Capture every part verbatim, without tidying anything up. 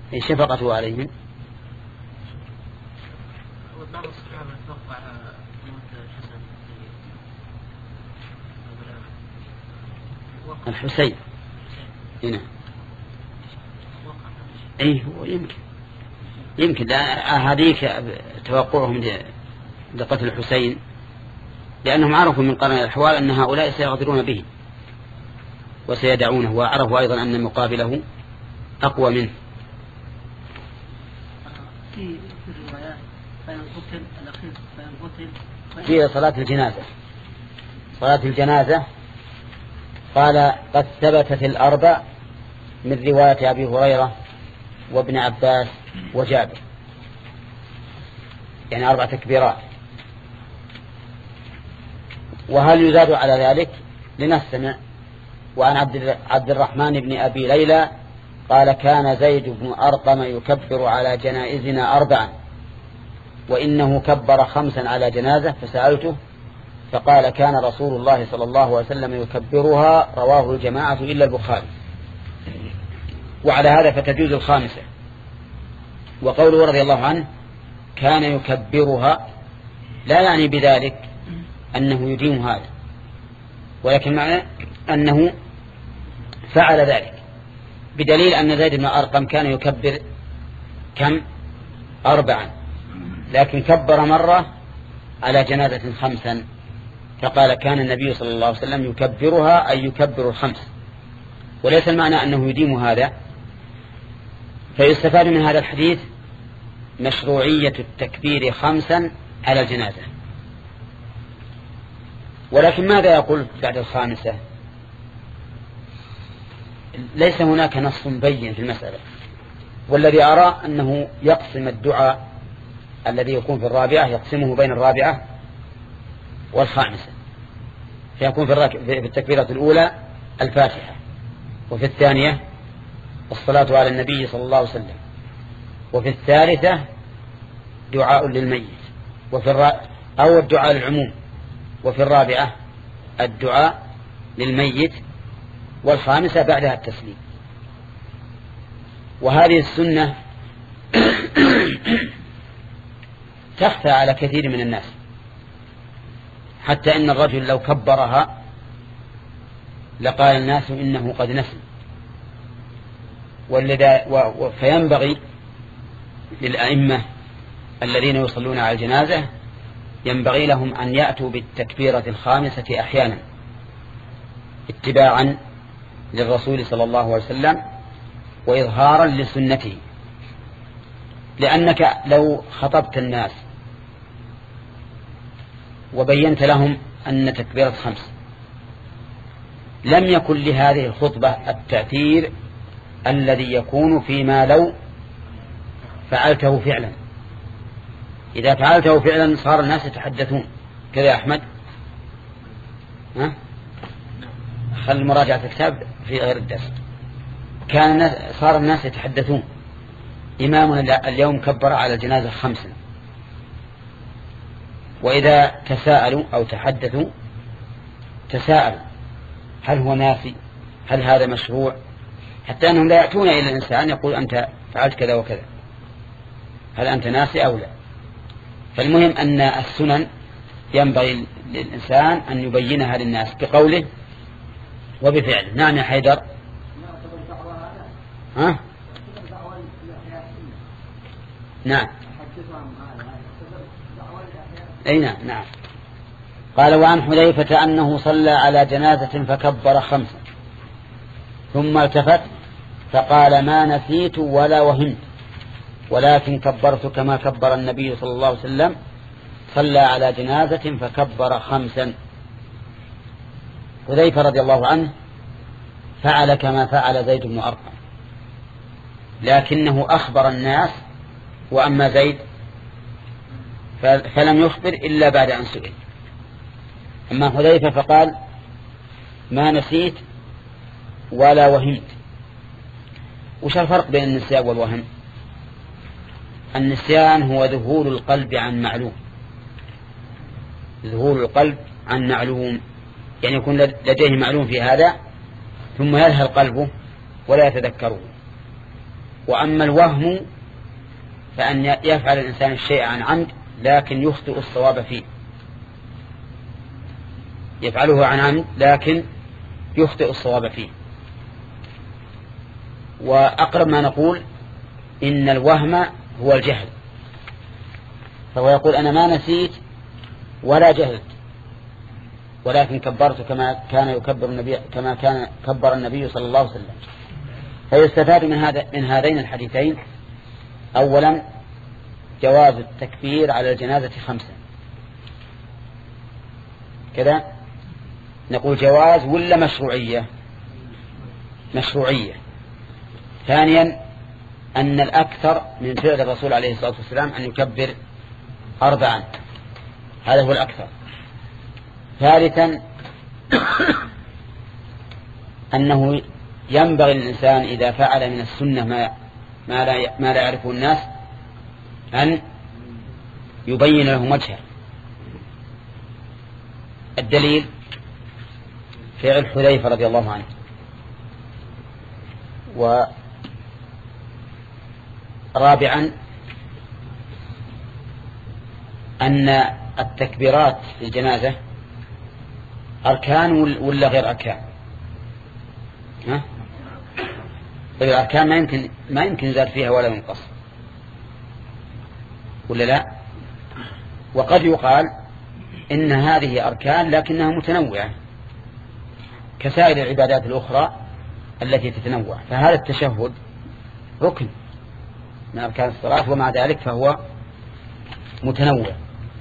شفقته عليهم. الحسين هنا ايه هو يمكن يمكن هذيك توقعهم لقتل الحسين لأنهم عرفوا من قرن الأحوال أن هؤلاء سيغدرون به وسيدعونه، وعرفوا أيضا أن مقابله أقوى منه. في صلاة الجنازة صلاة الجنازة قال قد ثبتت الأربع من رواية أبي هريرة وابن عباس وجابر، يعني أربع تكبيرات. وهل يزاد على ذلك؟ لنستمع. وعن عبد الرحمن بن أبي ليلى قال كان زيد بن أرقم يكبر على جنائزنا أربعا وإنه كبر خمسا على جنازة، فسألته فقال كان رسول الله صلى الله عليه وسلم يكبرها، رواه الجماعة إلا البخاري. وعلى هذا فتجوز الخامسة. وقوله رضي الله عنه كان يكبرها لا يعني بذلك أنه يديم هذا، ولكن معنى أنه فعل ذلك، بدليل أن زيد بن أرقم كان يكبر كم؟ أربعا، لكن كبر مرة على جنازة خمسا، فقال كان النبي صلى الله عليه وسلم يكبرها أي يكبر الخمس، وليس المعنى أنه يديم هذا. فيستفاد من هذا الحديث مشروعية التكبير خمسا على الجنازة. ولكن ماذا يقول بعد الخامسة؟ ليس هناك نص بين في المسألة، والذي أرى أنه يقسم الدعاء الذي يكون في الرابعة يقسمه بين الرابعة والخامسة، فيكون في التكبيرة الأولى الفاتحة، وفي الثانية الصلاة على النبي صلى الله عليه وسلم، وفي الثالثة دعاء للميت، وفي الرابعة أو الدعاء للعموم، وفي الرابعة الدعاء للميت، والخامسة بعدها التسليم. وهذه السنة تخفى على كثير من الناس، حتى إن الرجل لو كبرها لقال الناس إنه قد نسي. فينبغي للأئمة الذين يصلون على الجنازة ينبغي لهم أن يأتوا بالتكبيرة الخامسة أحيانا اتباعا للرسول صلى الله عليه وسلم وإظهارا لسنته، لأنك لو خطبت الناس وبينت لهم أن تكبيرة خمس لم يكن لهذه الخطبة التأثير الذي يكون فيما لو فعلته فعلا. إذا فعلته فعلا صار الناس يتحدثون كذا يا أحمد، ها؟ خل مراجعة الكتاب في غير الدرس. كان صار الناس يتحدثون إمامنا اليوم كبر على الجنازة خمسا، وإذا تساءلوا أو تحدثوا تساءلوا هل هو نافي، هل هذا مشروع، حتى أنهم لا يأتون إلى الإنسان يقول أنت فعلت كذا وكذا، هل أنت ناسي أو لا. فالمهم أن السنن ينبغي للإنسان أن يبينها للناس بقوله وبفعله. نعم يا حيدر. ها؟ نعم أي نعم نعم. قال وعن حذيفة أنه صلى على جنازة فكبر خمسا ثم التفت فقال ما نسيت ولا وهمت ولكن كبرت كما كبر النبي صلى الله عليه وسلم، صلى على جنازة فكبر خمسا. حذيفة رضي الله عنه فعل كما فعل زيد بن أرقم، لكنه أخبر الناس، وأما زيد فلم يخبر إلا بعد أن سئل. أما حذيفة فقال ما نسيت ولا وهمت. وش الفرق بين النسيان والوهم؟ النسيان هو ذهول القلب عن معلوم، ذهول القلب عن معلوم، يعني يكون لديه معلوم في هذا ثم يذهل قلبه ولا يتذكره. وأما الوهم فأن يفعل الإنسان الشيء عن عمد لكن يخطئ الصواب فيه، يفعله عن عمد لكن يخطئ الصواب فيه. وأقرب ما نقول إن الوهم هو الجهل، فهو يقول أنا ما نسيت ولا جهلت ولكن كبرت كما كان يكبر النبي كما كان كبر النبي صلى الله عليه وسلم. فيستفاد من هذا من هذين الحديثين أولا جواز التكبير على الجنازة خمسة، كذا نقول جواز ولا مشروعية؟ مشروعية. ثانيا أن الأكثر من فعل الرسول عليه الصلاة والسلام أن يكبر أربعا، هذا هو الأكثر. ثالثا أنه ينبغي الإنسان إذا فعل من السنة ما ما لا ما لا يعرفه الناس أن يبين لهم وجهه. الدليل فعل حذيفة رضي الله عنه. ورابعا أن التكبيرات في الجنازة أركان ولا غير أركان؟ ها؟ الأركان ما يمكن ما يمكن زاد فيها ولا ينقص ولا لا؟ وقد يقال إن هذه أركان لكنها متنوعة كسائر العبادات الأخرى التي تتنوع، فهذا التشهد ركن من أركان الصلاة ومع ذلك فهو متنوع.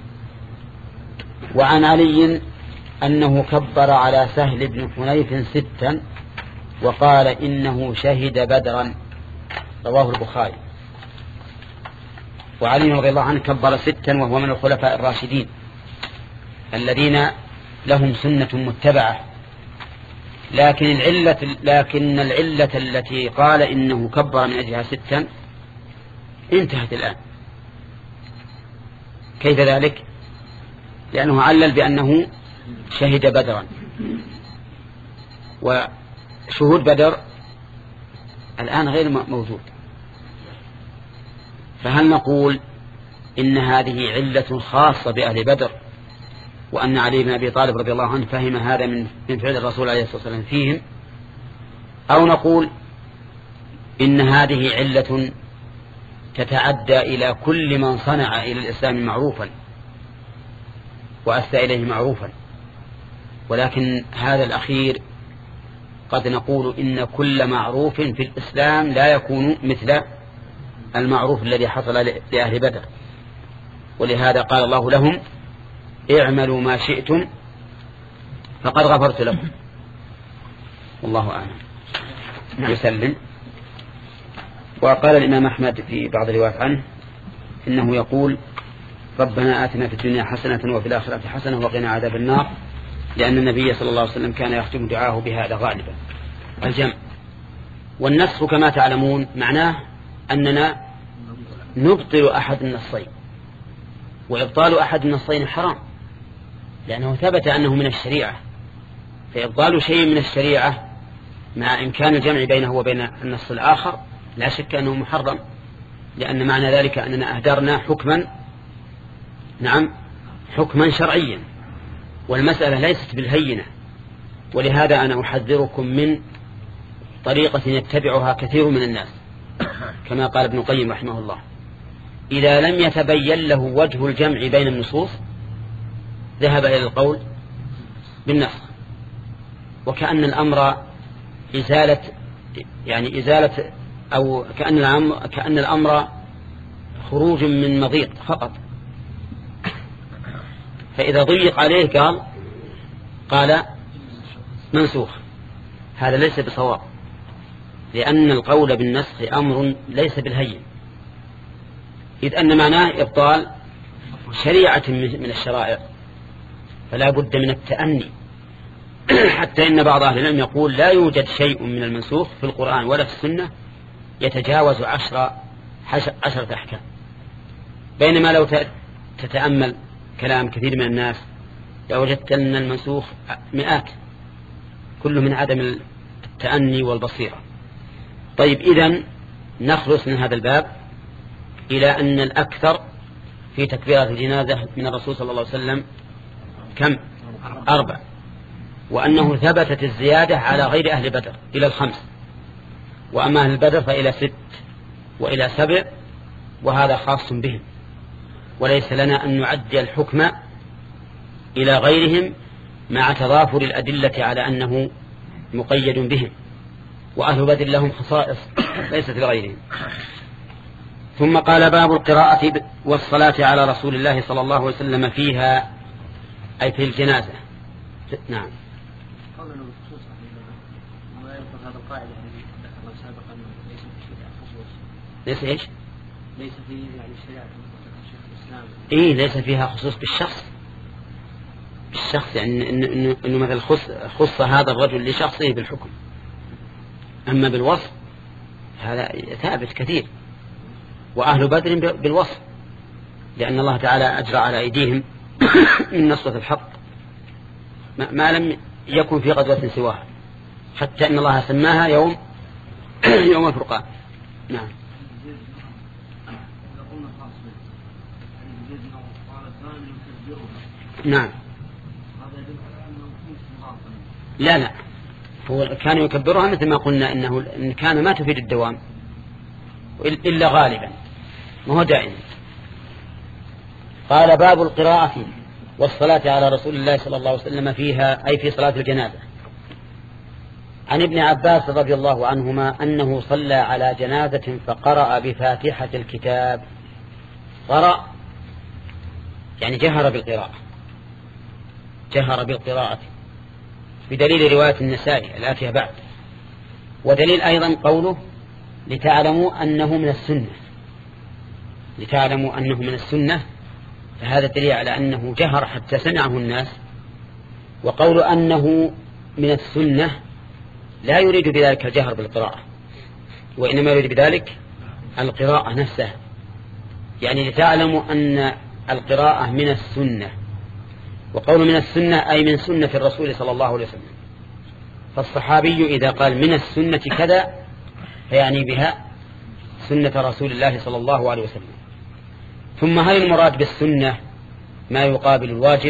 وعن علي أنه كبر على سهل بن حنيف ستا وقال إنه شهد بدرا، رواه البخاري. وعلي رضي الله عنه كبر ستا وهو من الخلفاء الراشدين الذين لهم سنة متبعة، لكن العلة لكن العلة التي قال إنه كبر من أجلها ستا انتهت الآن. كيف ذلك؟ لأنه علل بأنه شهد بدرا، وشهود بدر الآن غير موجود، فهل نقول إن هذه علة خاصة بأهل بدر وأن علي بن أبي طالب رضي الله عنه فهم هذا من من فعل الرسول عليه الصلاة والسلام فيهم، أو نقول إن هذه علة تتعدى إلى كل من صنع إلى الإسلام معروفا وأسدى إليه معروفا، ولكن هذا الأخير قد نقول إن كل معروف في الإسلام لا يكون مثل المعروف الذي حصل لأهل بدر، ولهذا قال الله لهم اعملوا ما شئتم فقد غفرت لكم. والله أعلم. يسلم. وقال الإمام أحمد في بعض الروايات عنه إنه يقول ربنا آتنا في الدنيا حسنة وفي الآخرة حسنة وقنا عذاب النار، لأن النبي صلى الله عليه وسلم كان يختم دعاه بهذا غالبا. الجمع والنسخ كما تعلمون معناه أننا نبطل أحد النصين، وإبطال أحد النصين حرام لأنه ثبت أنه من الشريعة، فإبطال شيء من الشريعة مع إمكان الجمع بينه وبين النص الآخر لا شك أنه محرم، لأن معنى ذلك أننا أهدرنا حكما نعم حكما شرعيا، والمسألة ليست بالهينة. ولهذا أنا أحذركم من طريقة يتبعها كثير من الناس، كما قال ابن القيم رحمه الله: إذا لم يتبين له وجه الجمع بين النصوص ذهب إلى القول بالنسخ، وكأن الأمر إزالة يعني إزالة أو كأن الأمر, كأن الأمر خروج من مضيق فقط، فإذا ضيق عليه قال قال منسوخ. هذا ليس بصواب، لأن القول بالنسخ أمر ليس بالهين، إذ أن معناه إبطال شريعة من الشرائع، فلا بد من التأني. حتى إن بعض أهل العلم يقول لا يوجد شيء من المنسوخ في القرآن ولا في السنة يتجاوز عشر عشرة أحكام، بينما لو تتأمل كلام كثير من الناس لوجدت أن المنسوخ مئات، كله من عدم التأني والبصيرة. طيب إذن نخلص من هذا الباب إلى أن الأكثر في تكبيرة الجنازة من الرسول صلى الله عليه وسلم كم؟ أربع، وأنه ثبتت الزيادة على غير أهل بدر إلى الخمس، وأما أهل بدر فإلى ست وإلى سبع، وهذا خاص بهم، وليس لنا أن نعدي الحكم إلى غيرهم مع تضافر الأدلة على أنه مقيد بهم، وأهل بدر لهم خصائص ليست لغيرهم. ثم قال باب القراءة والصلاة على رسول الله صلى الله عليه وسلم فيها، أي في الجنازة. نعم. قولنا بخصوص ما يذكر هذا القاعدة التي ذكرنا سابقا ليس في شريعة خصوص. ليس إيش؟ ليس في يعني شريعة شيخ الإسلام. إيه ليس فيها خصوص بالشخص. بالشخص يعني إنه إنه إنه مثل خص خص هذا الرجل لشخصه بالحكم. أما بالوصف هذا ثابت كثير. وأهل بدر بالوصف، لأن الله تعالى أجرى على أيديهم من نصرة الحق ما لم يكن في غزوة سواها، حتى أن الله سماها يوم يوم الفرقان. نعم. نعم. لا لا، هو كان يكبرها مثل ما قلنا إنه إن كان ما تفيد الدوام إلا غالبا، ما هو دائما. قال باب القراءة والصلاة على رسول الله صلى الله عليه وسلم فيها، أي في صلاة الجنازة. عن ابن عباس رضي الله عنهما أنه صلى على جنازة فقرأ بفاتحة الكتاب. قرأ يعني جهر بالقراءة، جهر بالقراءة بدليل رواية النسائي الآتية بعد، ودليل أيضا قوله لتعلموا أنه من السنة، لتعلموا أنه من السنة، فهذا دليل على أنه جهر حتى سمعه الناس. وقول أنه من السنة لا يريد بذلك الجهر بالقراءة، وإنما يريد بذلك القراءة نفسها، يعني لتعلموا أن القراءة من السنة. وقول من السنة أي من سنة الرسول صلى الله عليه وسلم، فالصحابي إذا قال من السنة كذا فيعني بها سنة رسول الله صلى الله عليه وسلم. ثم هل المراد بالسنة ما يقابل الواجب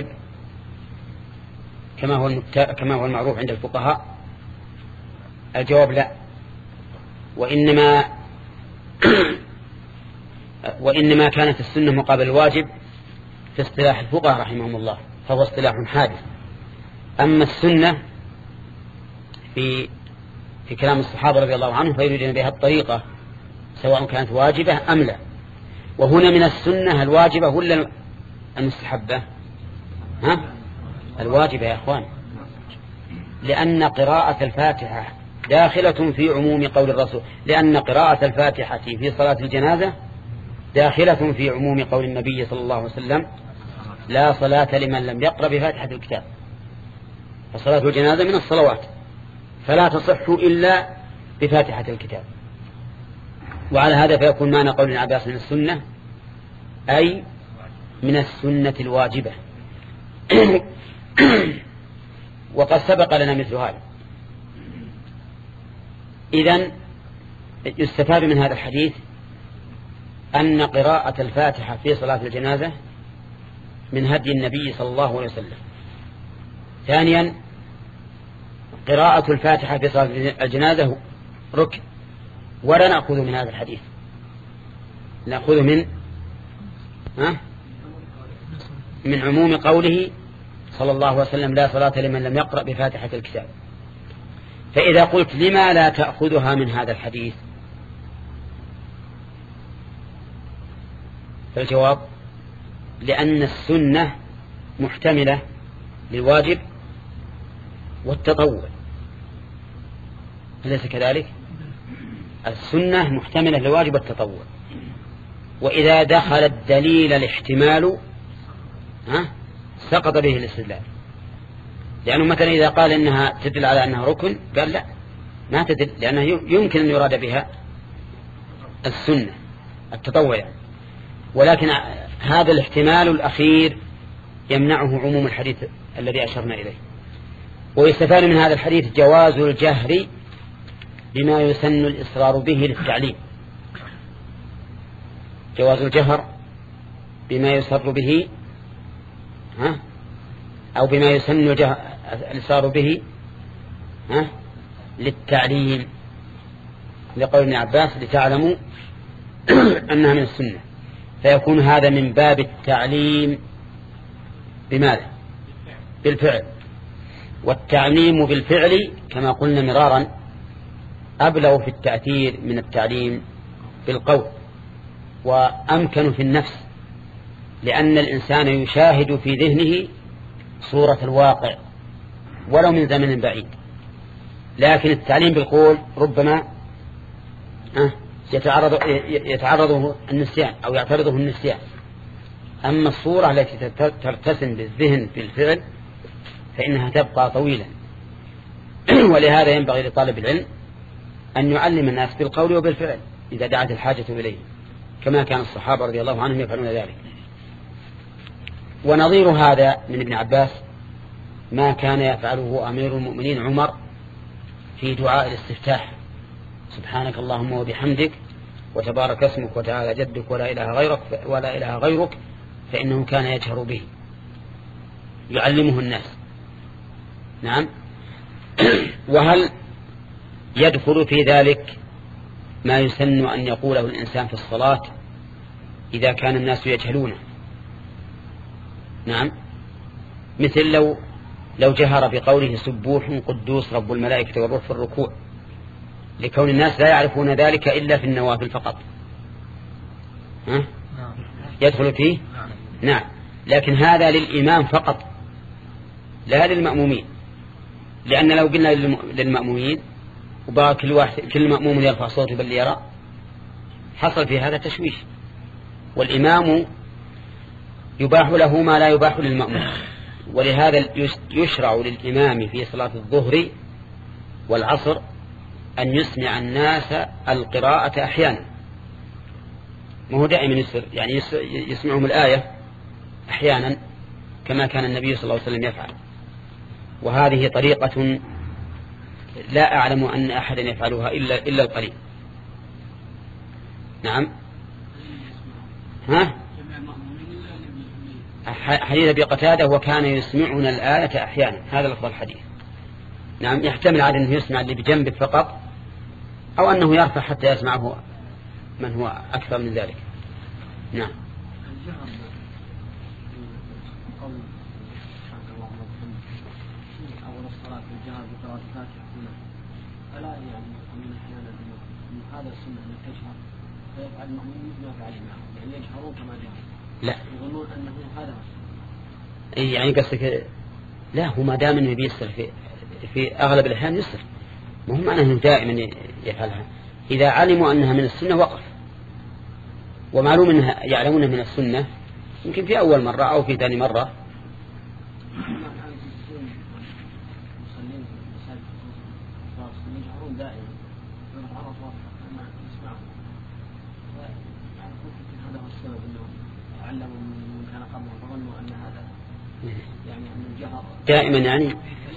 كما هو كما هو المعروف عند الفقهاء؟ الجواب لا، وإنما وإنما كانت السنة مقابل الواجب في اصطلاح الفقهاء رحمهم الله، فهو اصطلاح حادث. أما السنة في في كلام الصحابة رضي الله عنهم فيريدون بها الطريقة سواء كانت واجبة أم لا. وهنا من السنة الواجبة ولا المستحبة؟ ها؟ الواجبة يا أخوان، لأن قراءة الفاتحة داخلة في عموم قول الرسول، لأن قراءة الفاتحة في صلاة الجنازة داخلة في عموم قول النبي صلى الله عليه وسلم لا صلاة لمن لم يقرأ بفاتحة الكتاب. فصلاة الجنازة من الصلوات فلا تصح إلا بفاتحة الكتاب. وعلى هذا فيكون معنى قول ابن عباس من السنة أي من السنة الواجبة. وقد سبق لنا مثل هذا. إذن يستفاد من هذا الحديث أن قراءة الفاتحة في صلاة الجنازة من هدي النبي صلى الله عليه وسلم. ثانيا قراءة الفاتحة في صلاة الجنازة ركن، ولا نأخذ من هذا الحديث، نأخذ من ها؟ من عموم قوله صلى الله عليه وسلم لا صلاة لمن لم يقرأ بفاتحة الكتاب. فإذا قلت لما لا تأخذها من هذا الحديث، فالجواب لأن السنة محتملة للواجب والتطوع، أليس كذلك؟ السنة محتملة للواجب والتطوع، وإذا دخل الدليل الاحتمال ها سقط به الاستدلال. لأنه مثلا إذا قال إنها تدل على أنها ركن قال لا ما تدل، لأنها يمكن أن يراد بها السنة التطوع يعني. ولكن هذا الاحتمال الأخير يمنعه عموم الحديث الذي أشرنا إليه. ويستفاد من هذا الحديث جواز الجهر بما يسن الإصرار به للتعليم، جواز الجهر بما يسر به ها أو بما يسن الإسرار به ها للتعليم، لقول ابن عباس لتعلموا أنها من السنة، فيكون هذا من باب التعليم بماذا؟ بالفعل. والتعليم بالفعل كما قلنا مرارا أبلغ في التأثير من التعليم بالقول، وأمكن في النفس، لأن الإنسان يشاهد في ذهنه صورة الواقع ولو من زمن بعيد. لكن التعليم بالقول ربما يتعرض يتعرضه النسيان أو يعترضه النسيان. أما الصورة التي ترتسم بالذهن بالفعل فإنها تبقى طويلا. ولهذا ينبغي لطالب العلم أن يعلم الناس بالقول وبالفعل إذا دعت الحاجة إليه، كما كان الصحابة رضي الله عنهم يفعلون ذلك. ونظير هذا من ابن عباس ما كان يفعله أمير المؤمنين عمر في دعاء الاستفتاح: سبحانك اللهم وبحمدك وتبارك اسمك وتعالى جدك ولا إله غيرك ولا إله غيرك، فإنه كان يجهر به يعلمه الناس. نعم. وهل يدخل في ذلك ما يسن أن يقوله الإنسان في الصلاة إذا كان الناس يجهلونه؟ نعم، مثل لو لو جهر بقوله سبوح قدوس رب الملائكة والروح في الركوع، لكون الناس لا يعرفون ذلك إلا في النوافل فقط. ها؟ يدخل فيه؟ نعم، لكن هذا للإمام فقط لا للمأمومين، لأن لو قلنا للمأمومين وبقى كل واحد كل مأموم يرفع صوته بل يرى حصل في هذا تشويش، والإمام يباح له ما لا يباح للمأموم. ولهذا يشرع للإمام في صلاة الظهر والعصر أن يسمع الناس القراءة أحيانا، ما هو دائما يسر، يعني يسمعهم الآية أحيانا كما كان النبي صلى الله عليه وسلم يفعل. وهذه طريقة لا أعلم أن أحدا يفعلها إلا إلا القليل. نعم. ها؟ حديث أبي قتادة وكان يسمعنا الآية أحيانا، هذا لفظ الحديث. نعم، يحتمل عاد أنه يسمع اللي بجنبه فقط، أو أنه يرفع حتى يسمعه من هو أكثر من ذلك. نعم. ألا يعني من أحيانا أن هذا السنة أن تجهر فيفعل المأمون ما فعل معهم، يعني يجهرون كما جهر. لا، يظنون أنه هذا. أي يعني قصدك لا، هو ما دام أنه بيسر في في أغلب الأحيان يسر، ما هو معناه أنه دائما يفعلها. إذا علموا أنها من السنة وقف، ومعلوم أنها يعلمونها من السنة يمكن في أول مرة أو في ثاني مرة. دائما يعني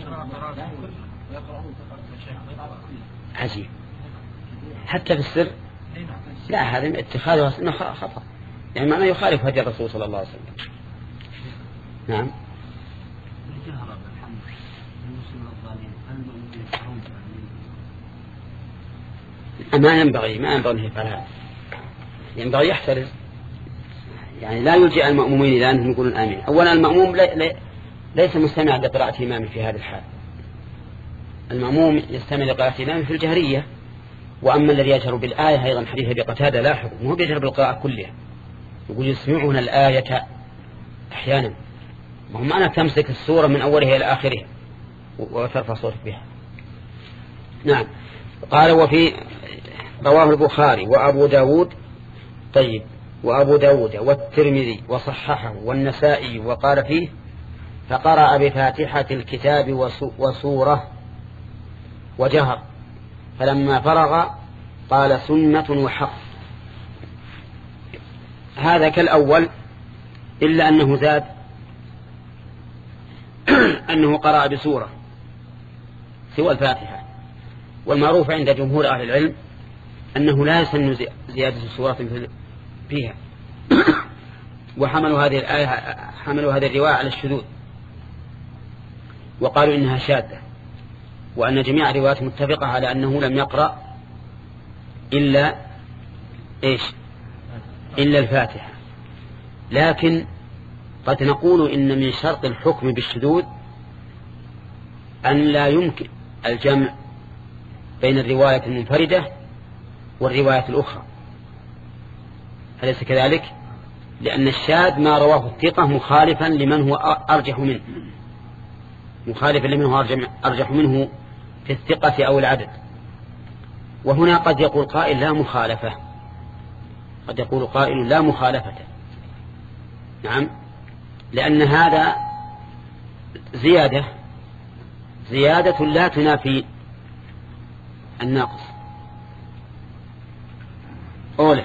عجيب حتى في السر. لا، هذا اتخاذها سنة خطأ، يعني معناه يخالف هدي الرسول صلى الله عليه وسلم. نعم. ما ينبغي ما ينبغي أن يفعلها، ينبغي يحترز، يعني لا يلجئ المأمومين إلى أنهم يقولون آمين. أولا المأموم ليس مستمع لقراءة إمامه في هذا الحال، المأموم يستمع لقراءة إمامه في الجهرية. وأما الذي يجهر بالآية أيضا حديث أبي قتادة لاحظ مو بيجهر بالقراءة كلها، يقول يسمعون الآية أحيانا، ما هو معنى تمسك السورة من أولها إلى آخرها وترفع صوتك بها. نعم. قال وفي رواه البخاري وأبو داود طيب وأبو داود والترمذي وصححه والنسائي وقال فيه فقرأ بفاتحة الكتاب وسورة وجهر، فلما فرغ قال سنة وحق. هذا كالأول إلا أنه زاد أنه قرأ بسورة سوى الفاتحة. والمعروف عند جمهور أهل العلم أنه لا يسن زيادة سورة فيها، وحملوا هذه الآية حملوا هذه الرواية على الشذوذ وقالوا إنها شاذة، وأن جميع الروايات متفقة على أنه لم يقرأ إلا إيش إلا الفاتحة. لكن قد نقول إن من شرط الحكم بالشذوذ أن لا يمكن الجمع بين الرواية المنفردة والرواية الأخرى، أليس كذلك؟ لأن الشاذ ما رواه الثقة مخالفا لمن هو أرجح منه، مخالفا لمن هو أرجح منه في الثقة أو العدد. وهنا قد يقول قائل لا مخالفة، قد يقول قائل لا مخالفة، نعم، لأن هذا زيادة زيادة لا تنافي الناقص. أوله،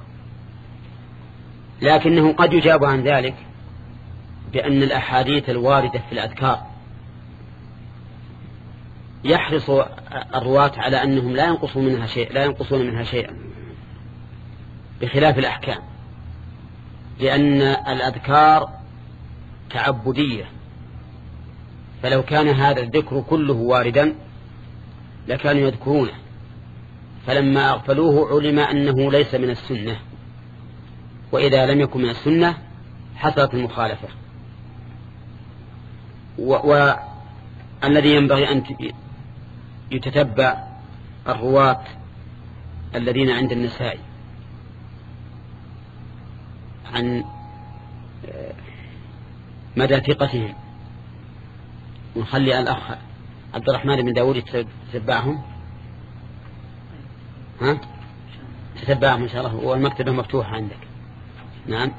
لكنه قد يجاب عن ذلك بأن الأحاديث الواردة في الأذكار يحرص الرواة على أنهم لا ينقصون منها شيء لا ينقصون منها شيئا بخلاف الأحكام، لأن الأذكار تعبدية، فلو كان هذا الذكر كله واردا لكانوا يذكرونه، فلما أغفلوه علم أنه ليس من السنة، وإذا لم يكن من السنة حصلت المخالفة. والذي ينبغي أن يتتبع الرواة الذين عند النسائي عن مدى ثقتهم، ونخلي الأخ عبد الرحمن بن داود يتتبعهم، ها تتبعهم إن شاء الله، والمكتبة مفتوحة عندك، نعم،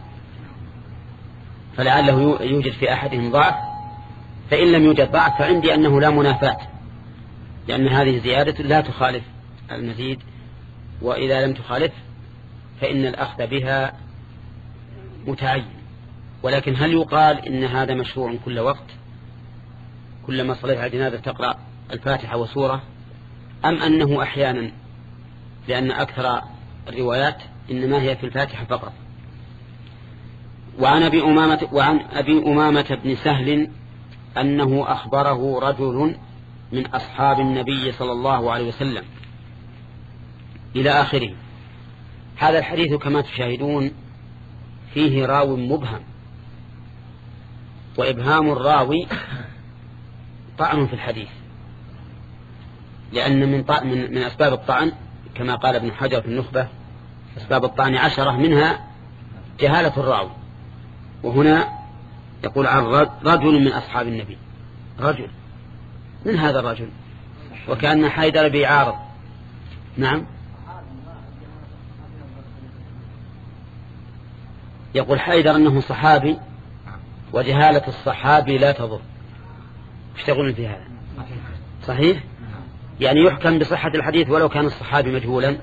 فلعله يوجد في أحدهم ضعف، فإن لم يوجد ضعف فعندي أنه لا منافاة، لأن هذه زيادة لا تخالف المزيد، وإذا لم تخالف فإن الأخذ بها متعين. ولكن هل يقال إن هذا مشروع كل وقت كلما صليت على الجنازة تقرأ الفاتحة وسورة، أم أنه أحيانا، لأن أكثر الروايات إنما هي في الفاتحة فقط؟ وعن أبي أمامة, وعن أبي أمامة بن سهل أنه أخبره رجل من أصحاب النبي صلى الله عليه وسلم إلى آخره. هذا الحديث كما تشاهدون فيه راو مبهم، وإبهام الراوي طعن في الحديث، لأن من, من, من أسباب الطعن كما قال ابن حجر في النخبة أسباب الطعن عشرة، منها جهالة الراوي. وهنا يقول عن رجل من أصحاب النبي، رجل من هذا الرجل؟ وكأن حيدر بيعارض. نعم، يقول حيدر أنه صحابي، وجهالة الصحابي لا تضر. ايش تقولون في هذا؟ صحيح؟ يعني يحكم بصحة الحديث ولو كان الصحابي مجهولا،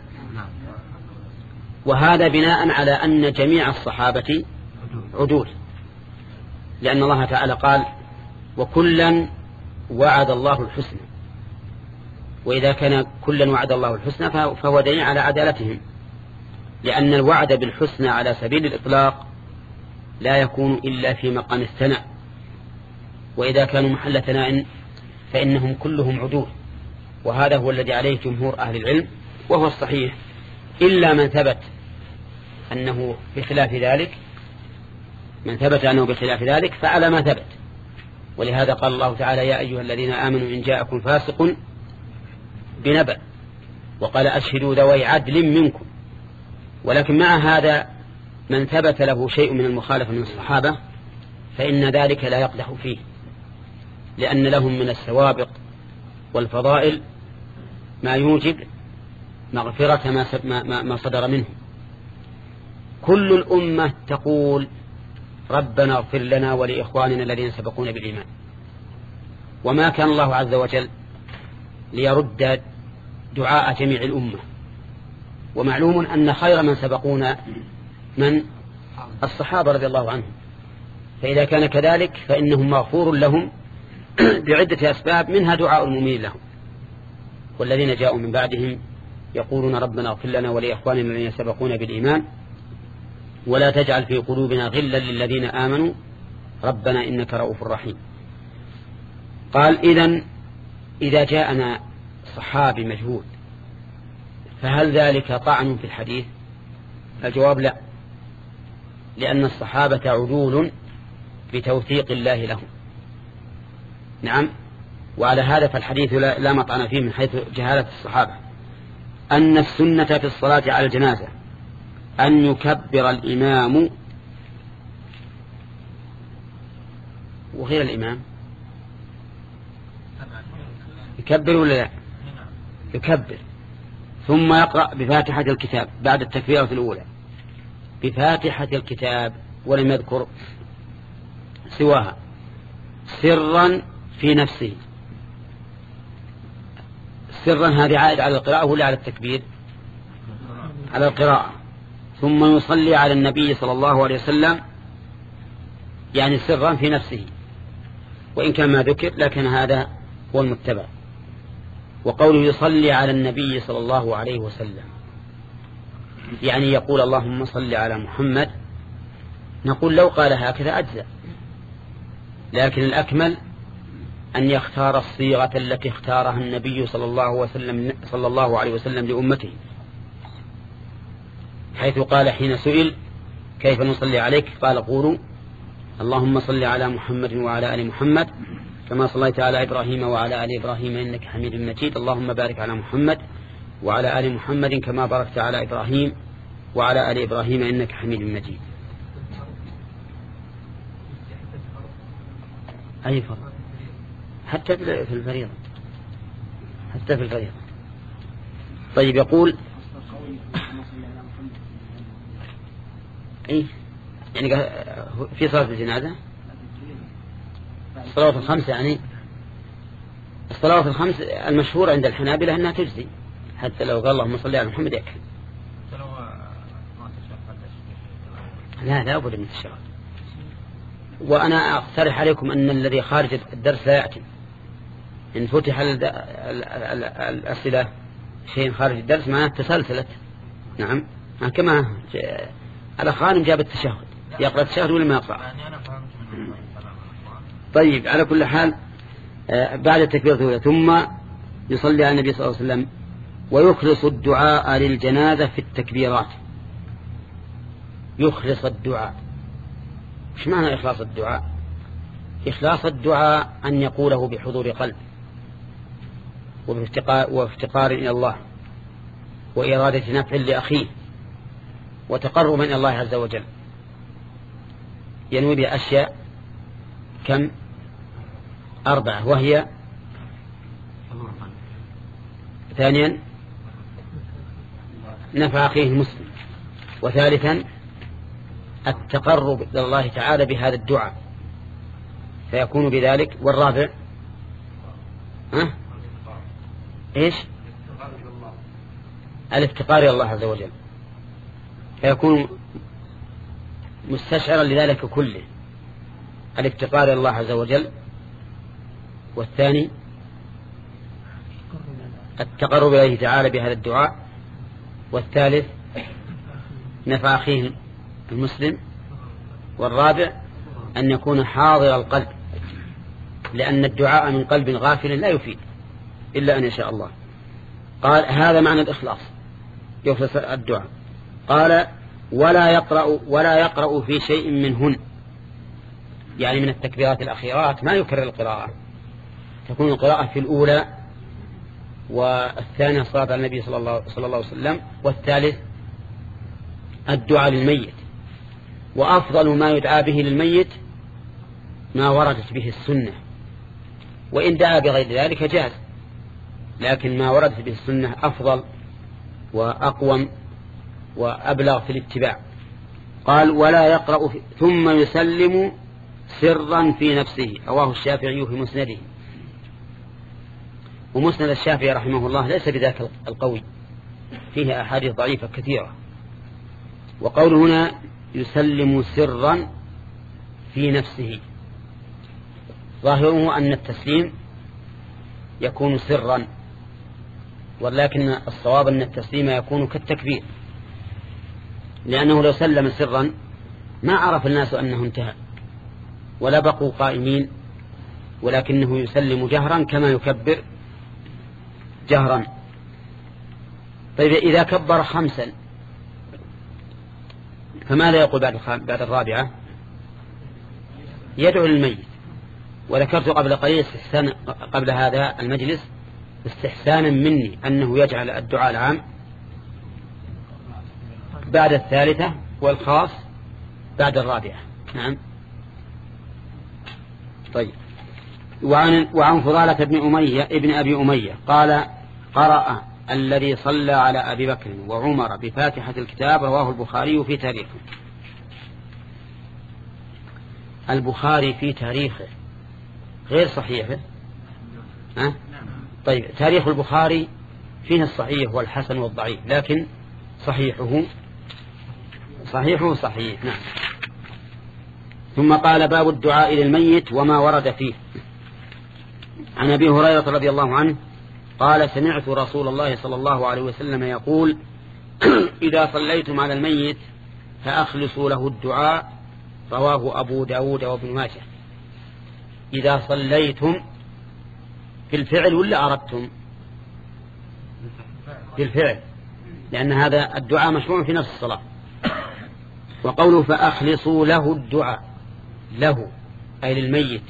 وهذا بناء على أن جميع الصحابة عدول، لأن الله تعالى قال وكلا وعد الله الحسنى، وإذا كان كلا وعد الله الحسنى فهو دليل على عدالتهم، لأن الوعد بالحسنى على سبيل الإطلاق لا يكون إلا في مقام الثناء، وإذا كانوا محل ثناء فإنهم كلهم عدول، وهذا هو الذي عليه جمهور أهل العلم وهو الصحيح، إلا من ثبت أنه بخلاف ذلك، من ثبت أنه بخلاف ذلك فعلى ما ثبت. ولهذا قال الله تعالى يا أيها الذين آمنوا إن جاءكم فاسق بنبأ وقال أشهدوا ذوي عدل منكم. ولكن مع هذا من ثبت له شيء من المخالفة من الصحابة فإن ذلك لا يقدح فيه، لأن لهم من السوابق والفضائل ما يوجب مغفرة ما, ما, ما صدر منه. كل الأمة تقول ربنا اغفر لنا ولإخواننا الذين سبقونا بالإيمان، وما كان الله عز وجل ليرد دعاء جميع الأمة، ومعلوم أن خير من سبقونا من الصحابة رضي الله عنهم، فإذا كان كذلك فإنهم مغفور لهم بعدة أسباب منها دعاء المؤمنين لهم. والذين جاءوا من بعدهم يقولون ربنا اغفر لنا ولإخواننا الذين سبقونا بالإيمان ولا تجعل في قلوبنا غلا للذين آمنوا ربنا إنك رؤوف رحيم. قال إذن إذا جاءنا صحابي مجهول فهل ذلك طعن في الحديث؟ الجواب لا، لأن الصحابة عدول بتوثيق الله لهم. نعم. وعلى هذا فالحديث لا مطعن فيه من حيث جهالة الصحابة. أن السنة في الصلاة على الجنازة أن يكبر الإمام وغير الإمام يكبر ولا لا؟ يكبر ثم يقرأ بفاتحة الكتاب بعد التكبيرة الأولى بفاتحة الكتاب ولم يذكر سواها سرا في نفسه. سرا هذه عائد على القراءة ولا على التكبير؟ على القراءة. ثم يصلي على النبي صلى الله عليه وسلم يعني سرا في نفسه، وإن كان ما ذكر لكن هذا هو المتبع. وقوله يصلي على النبي صلى الله عليه وسلم يعني يقول اللهم صل على محمد. نقول لو قال هكذا أجزأ، لكن الأكمل أن يختار الصيغة التي اختارها النبي صلى الله وسلم صلى الله عليه وسلم لأمته، حيث قال حين سئل كيف نصلي عليك قال قولوا اللهم صل على محمد وعلى آل محمد كما صليت على إبراهيم وعلى آل إبراهيم إنك حميد مجيد، اللهم بارك على محمد وعلى آل محمد كما باركت على إبراهيم وعلى آل إبراهيم إنك حميد مجيد. أي فرق حتى في الفريضة، حتى في الفريضة. طيب يقول أي يعني في صلاة الجنازة الصلوات الخمس، يعني الصلوات الخمس المشهور عند الحنابلة أنها تجزي حتى لو قال اللهم صل على محمد يكفي. لا لا أبدا من التشهد. وأنا أقترح عليكم أن الذي خارج الدرس لا يأتي. إن فتح الأسئلة شيء خارج الدرس معناه تسلسلت. نعم كما على خانم جاب التشهد يقرأ التشهد ولا ما يقرأ. طيب على كل حال بعد التكبير ثم يصلي على النبي صلى الله عليه وسلم ويخلص الدعاء للجنازة في التكبيرات. يخلص الدعاء. ايش معنى إخلاص الدعاء؟ إخلاص الدعاء أن يقوله بحضور قلب وافتقار إلى الله وإرادة نفع لأخيه وتقرب إلى الله عز وجل. ينوي بأشياء كم؟ أربعة، وهي ثانيا نفع أخيه المسلم، وثالثا التقرب إلى الله تعالى بهذا الدعاء فيكون بذلك، والرابع ها؟ إيش؟ الافتقار إلى الله عز وجل فيكون مستشعرا لذلك كله، الافتقار إلى الله عز وجل، والثاني التقرب إليه تعالى بهذا الدعاء، والثالث نفع أخيه المسلم، والرابع أن يكون حاضر القلب، لأن الدعاء من قلب غافل لا يفيد إلا أن يشاء الله. قال هذا معنى الإخلاص يخلص الدعاء. قال ولا يقرأ ولا يقرأ في شيء منهن، يعني من التكبيرات الأخيرات ما يكرر القراءة، تكون القراءة في الأولى والثانية صلاة على النبي صلى الله, صلى الله عليه وسلم، والثالث الدعاء للميت. وأفضل ما يدعى به للميت ما وردت به السنة، وإن دعا بغير ذلك جاز، لكن ما وردت به السنة أفضل وأقوم وأبلغ في الاتباع. قال ولا يقرأ ثم يسلم سرا في نفسه. رواه الشافعي في مسنده، ومسند الشافعي رحمه الله ليس بذاك القوي، فيه أحاديث ضعيفة كثيرة. وقول هنا يسلم سرا في نفسه ظاهره أن التسليم يكون سرا، ولكن الصواب أن التسليم يكون كالتكبير. لأنه لو سلم سرا ما عرف الناس أنه انتهى ولا بقوا قائمين، ولكنه يسلم جهرا كما يكبر جهرا. طيب إذا كبر خمسا فماذا يقول بعد بعد الرابعة؟ يدعو للميت. وذكرت قبل قليل استحسان قبل هذا المجلس استحسانا مني أنه يجعل الدعاء العام بعد الثالثة والخاص بعد الرابعة. نعم. طيب. وعن, وعن فضالة بن أمية ابن أبي أمية قال قرأ الذي صلى على أبي بكر وعمر بفاتحة الكتاب، رواه البخاري في تاريخه. البخاري في تاريخه غير صحيحه. ها؟ طيب تاريخ البخاري فيه الصحيح والحسن والضعيف، لكن صحيحه صحيحه صحيح. نعم. ثم قال باب الدعاء للميت وما ورد فيه. عن أبي هريرة رضي الله عنه قال سمعت رسول الله صلى الله عليه وسلم يقول إذا صليتم على الميت فأخلصوا له الدعاء، رواه أبو داود وابن ماجه. إذا صليتم في الفعل ولا أردتم؟ في الفعل، لأن هذا الدعاء مشروع في نفس الصلاة. وقوله فأخلصوا له الدعاء، له أي للميت،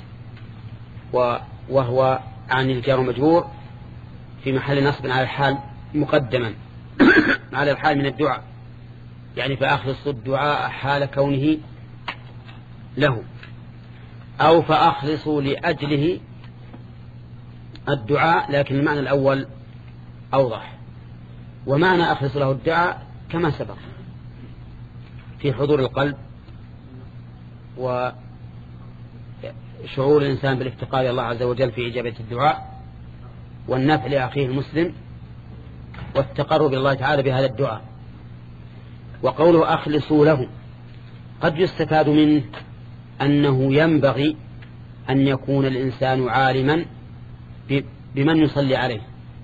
وهو عن الجار مجرور في محل نصب على الحال مقدما على الحال من الدعاء، يعني فأخلصوا الدعاء حال كونه له، أو فأخلصوا لأجله الدعاء، لكن المعنى الأول أوضح. ومعنى أخلص له الدعاء كما سبق في حضور القلب وشعور الإنسان بالافتقار إلى الله عز وجل في إجابة الدعاء، والنفع لأخيه المسلم، والتقرب إلى الله تعالى بهذا الدعاء. وقوله أخلصوا له قد يستفاد منه أنه ينبغي أن يكون الإنسان عالما بمن يصلي عليه،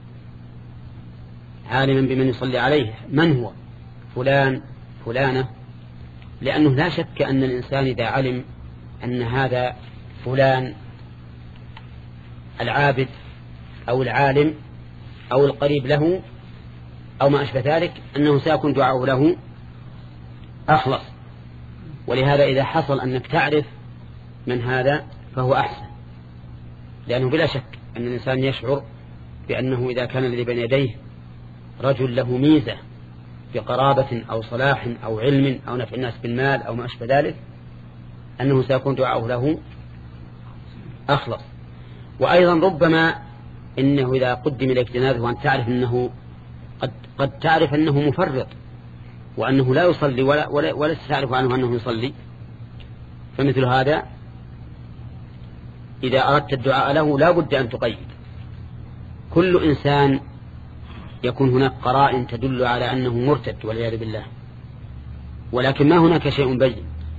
عالما بمن يصلي عليه من هو فلان فلانة، لأنه لا شك أن الإنسان إذا علم أن هذا فلان العابد أو العالم أو القريب له أو ما أشبه ذلك أنه سيكون دعاؤه له أخلص. ولهذا إذا حصل أنك تعرف من هذا فهو أحسن، لأنه بلا شك أن الإنسان يشعر بأنه إذا كان الذي بين يديه رجل له ميزة بقرابة أو صلاح أو علم أو نفع الناس بالمال أو ما أشبه ذلك أنه سيكون دعاؤه له أخلص. وأيضا ربما إنه إذا قدم إليك جنازة وأن تعرف أنه قد, قد تعرف أنه مفرط وأنه لا يصلي ولا, ولا, ولا تعرف عنه أنه يصلي، فمثل هذا إذا أردت الدعاء له لا بد أن تقيد. كل إنسان يكون هناك قرائن تدل على أنه مرتد والعياذ بالله، ولكن ما هناك شيء بين،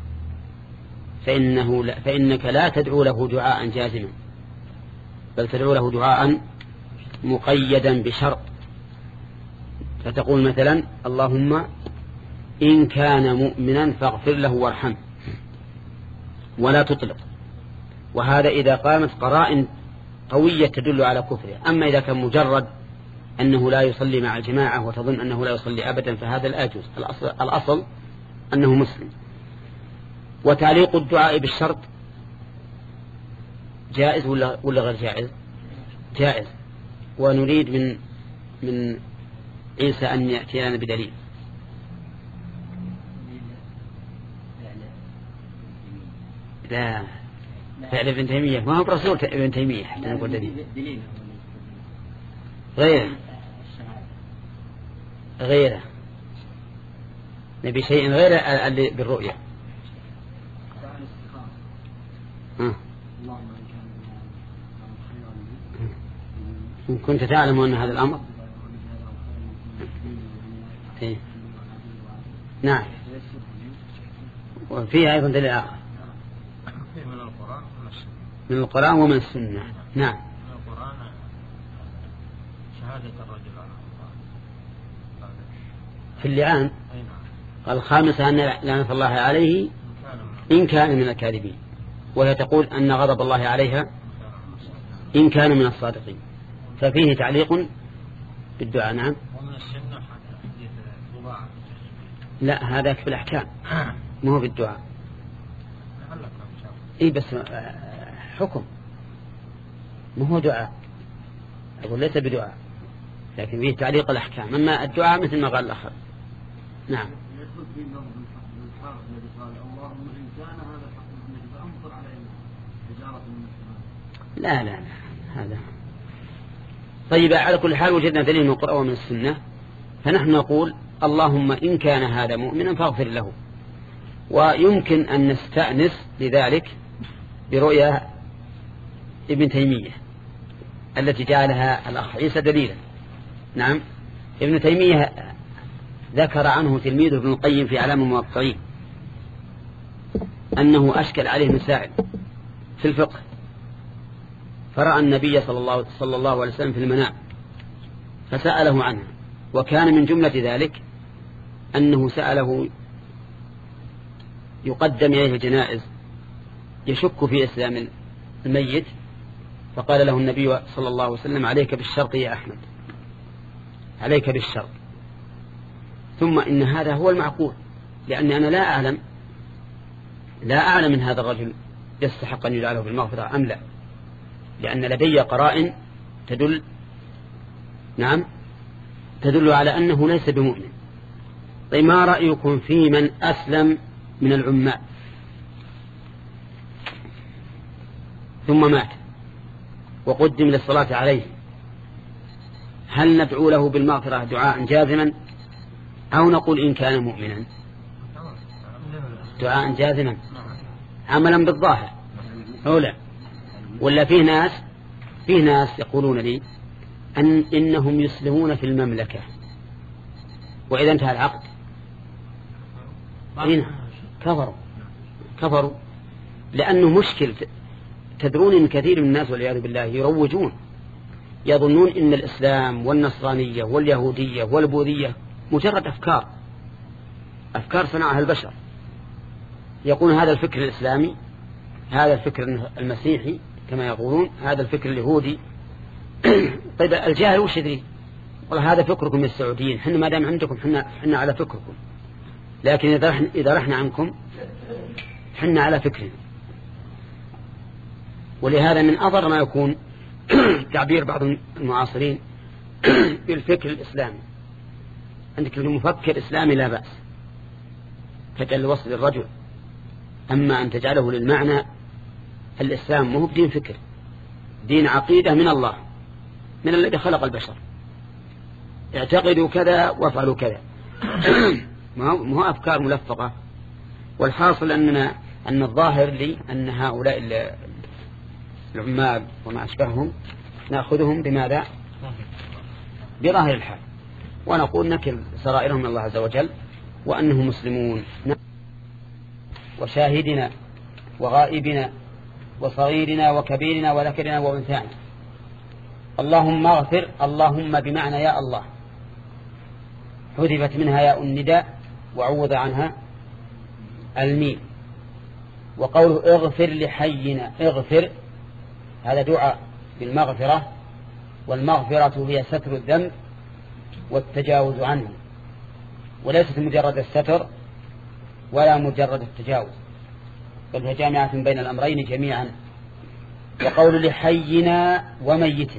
فإنه لا فإنك لا تدعو له دعاء جازما، بل تدعو له دعاء مقيدا بشرط. فتقول مثلا اللهم إن كان مؤمنا فاغفر له وارحمه، ولا تطلق. وهذا إذا قامت قرائن قوية تدل على كفره. أما إذا كان مجرد أنه لا يصلي مع الجماعة وتظن أنه لا يصلي أبدا فهذا لا يجوز. الأصل, الأصل أنه مسلم. وتعليق الدعاء بالشرط جائز ولا, ولا غير جائز؟ جائز. ونريد من من عيسى أن يأتي لنا بدليل. لا فعل ابن تيمية ما هو برسول ابن تيمية حتى نقول دليل. غيره غيره نبي شيء غير اللي بالرؤية. إن كنت تعلم أن هذا الأمر إيه؟ نعم. وفيها أيضا دليل آخر من القرآن ومن السنة. نعم. من القرآن شهادة الرجل على الله في اللعان. الخامسة أن لعنة الله عليه إن كان من الكاذبين، وهي تقول أن غضب الله عليها إن كان من الصادقين. ففيه تعليق بالدعاء. نعم. ومن السنة حديث ضباع. لا هذا في الأحكام ما هو بالدعاء. إيه بس حكم ما هو دعاء، أقول ليس بدعاء، لكن فيه تعليق الأحكام. أما الدعاء مثل ما قال الآخر. نعم. يدخل في لفظ الحق الذي قال اللهم إن كان هذا الحق الذي فأمطر علينا حجارة من السماء. لا لا لا هذا. طيب على كل حال وجدنا دليل من القرآن ومن السنة، فنحن نقول اللهم إن كان هذا مؤمنا فاغفر له. ويمكن أن نستأنس لذلك برؤيا ابن تيمية التي جعلها الأخ عيسى دليلا. نعم. ابن تيمية ذكر عنه تلميذه ابن القيم في أعلام الموقعين أنه أشكل عليه مسائل في الفقه، فرأى النبي صلى الله, صلى الله عليه وسلم في المنام فسأله عنها، وكان من جملة ذلك أنه سأله يقدم إليه الجنائز يشك في إسلام الميت، فقال له النبي صلى الله عليه وسلم عليك بالشرط يا أحمد، عليك بالشرط. ثم إن هذا هو المعقول، لأني أنا لا أعلم لا أعلم من هذا الرجل يستحق أن يجعله بالمغفرة أم لا، لأن لدي قرائن تدل نعم تدل على أنه ليس بمؤمن. طيب ما رأيكم في من أسلم من العمال ثم مات وقدم للصلاة عليه، هل ندعو له بالمغفرة دعاء جازما أو نقول إن كان مؤمنا؟ دعاء جازما عملا بالظاهر أولا. ولا فيه ناس فيه ناس يقولون لي أن إنهم يسلمون في المملكة وإذا انتهى العقد هنا كفروا كفروا لأنه مشكل. تدرون إن كثير من الناس والعياذ بالله يروجون، يظنون إن الإسلام والنصرانية واليهودية والبوذية مجرد أفكار أفكار صنعها البشر. يقول هذا الفكر الإسلامي، هذا الفكر المسيحي كما يقولون، هذا الفكر اليهودي. طيب الجاهل وش يدري؟ والله هذا فكركم يا السعوديين، حنا ما دام عندكم حنا حنا على فكركم، لكن إذا رحنا إذا رحنا عنكم حنا على فكرنا. ولهذا من أضر ما يكون تعبير بعض المعاصرين بالفكر الإسلامي. عندك المفكر إسلامي لا بأس، تجعل الوصل للرجل، أما أن تجعله للمعنى الإسلام مو بدين فكر، دين عقيدة من الله، من الذي خلق البشر، اعتقدوا كذا وافعلوا كذا. ما هو أفكار ملفقة. والحاصل أننا أن الظاهر لي أن هؤلاء العمال وما أشبههم نأخذهم بماذا؟ بظاهر الحال، ونقول نكل سرائرهم من الله عز وجل وأنهم مسلمون. وشاهدنا وغائبنا وصغيرنا وكبيرنا وذكرنا وأنثانا. اللهم اغفر، اللهم بمعنى يا الله، حذفت منها ياء النداء وعوض عنها الميم. وقوله اغفر لحينا، اغفر هذا دعاء بالمغفرة، والمغفرة هي ستر الذنب والتجاوز عنه، وليست مجرد الستر ولا مجرد التجاوز، بل هي جامعة بين الأمرين جميعا. وقول لحينا وميتنا،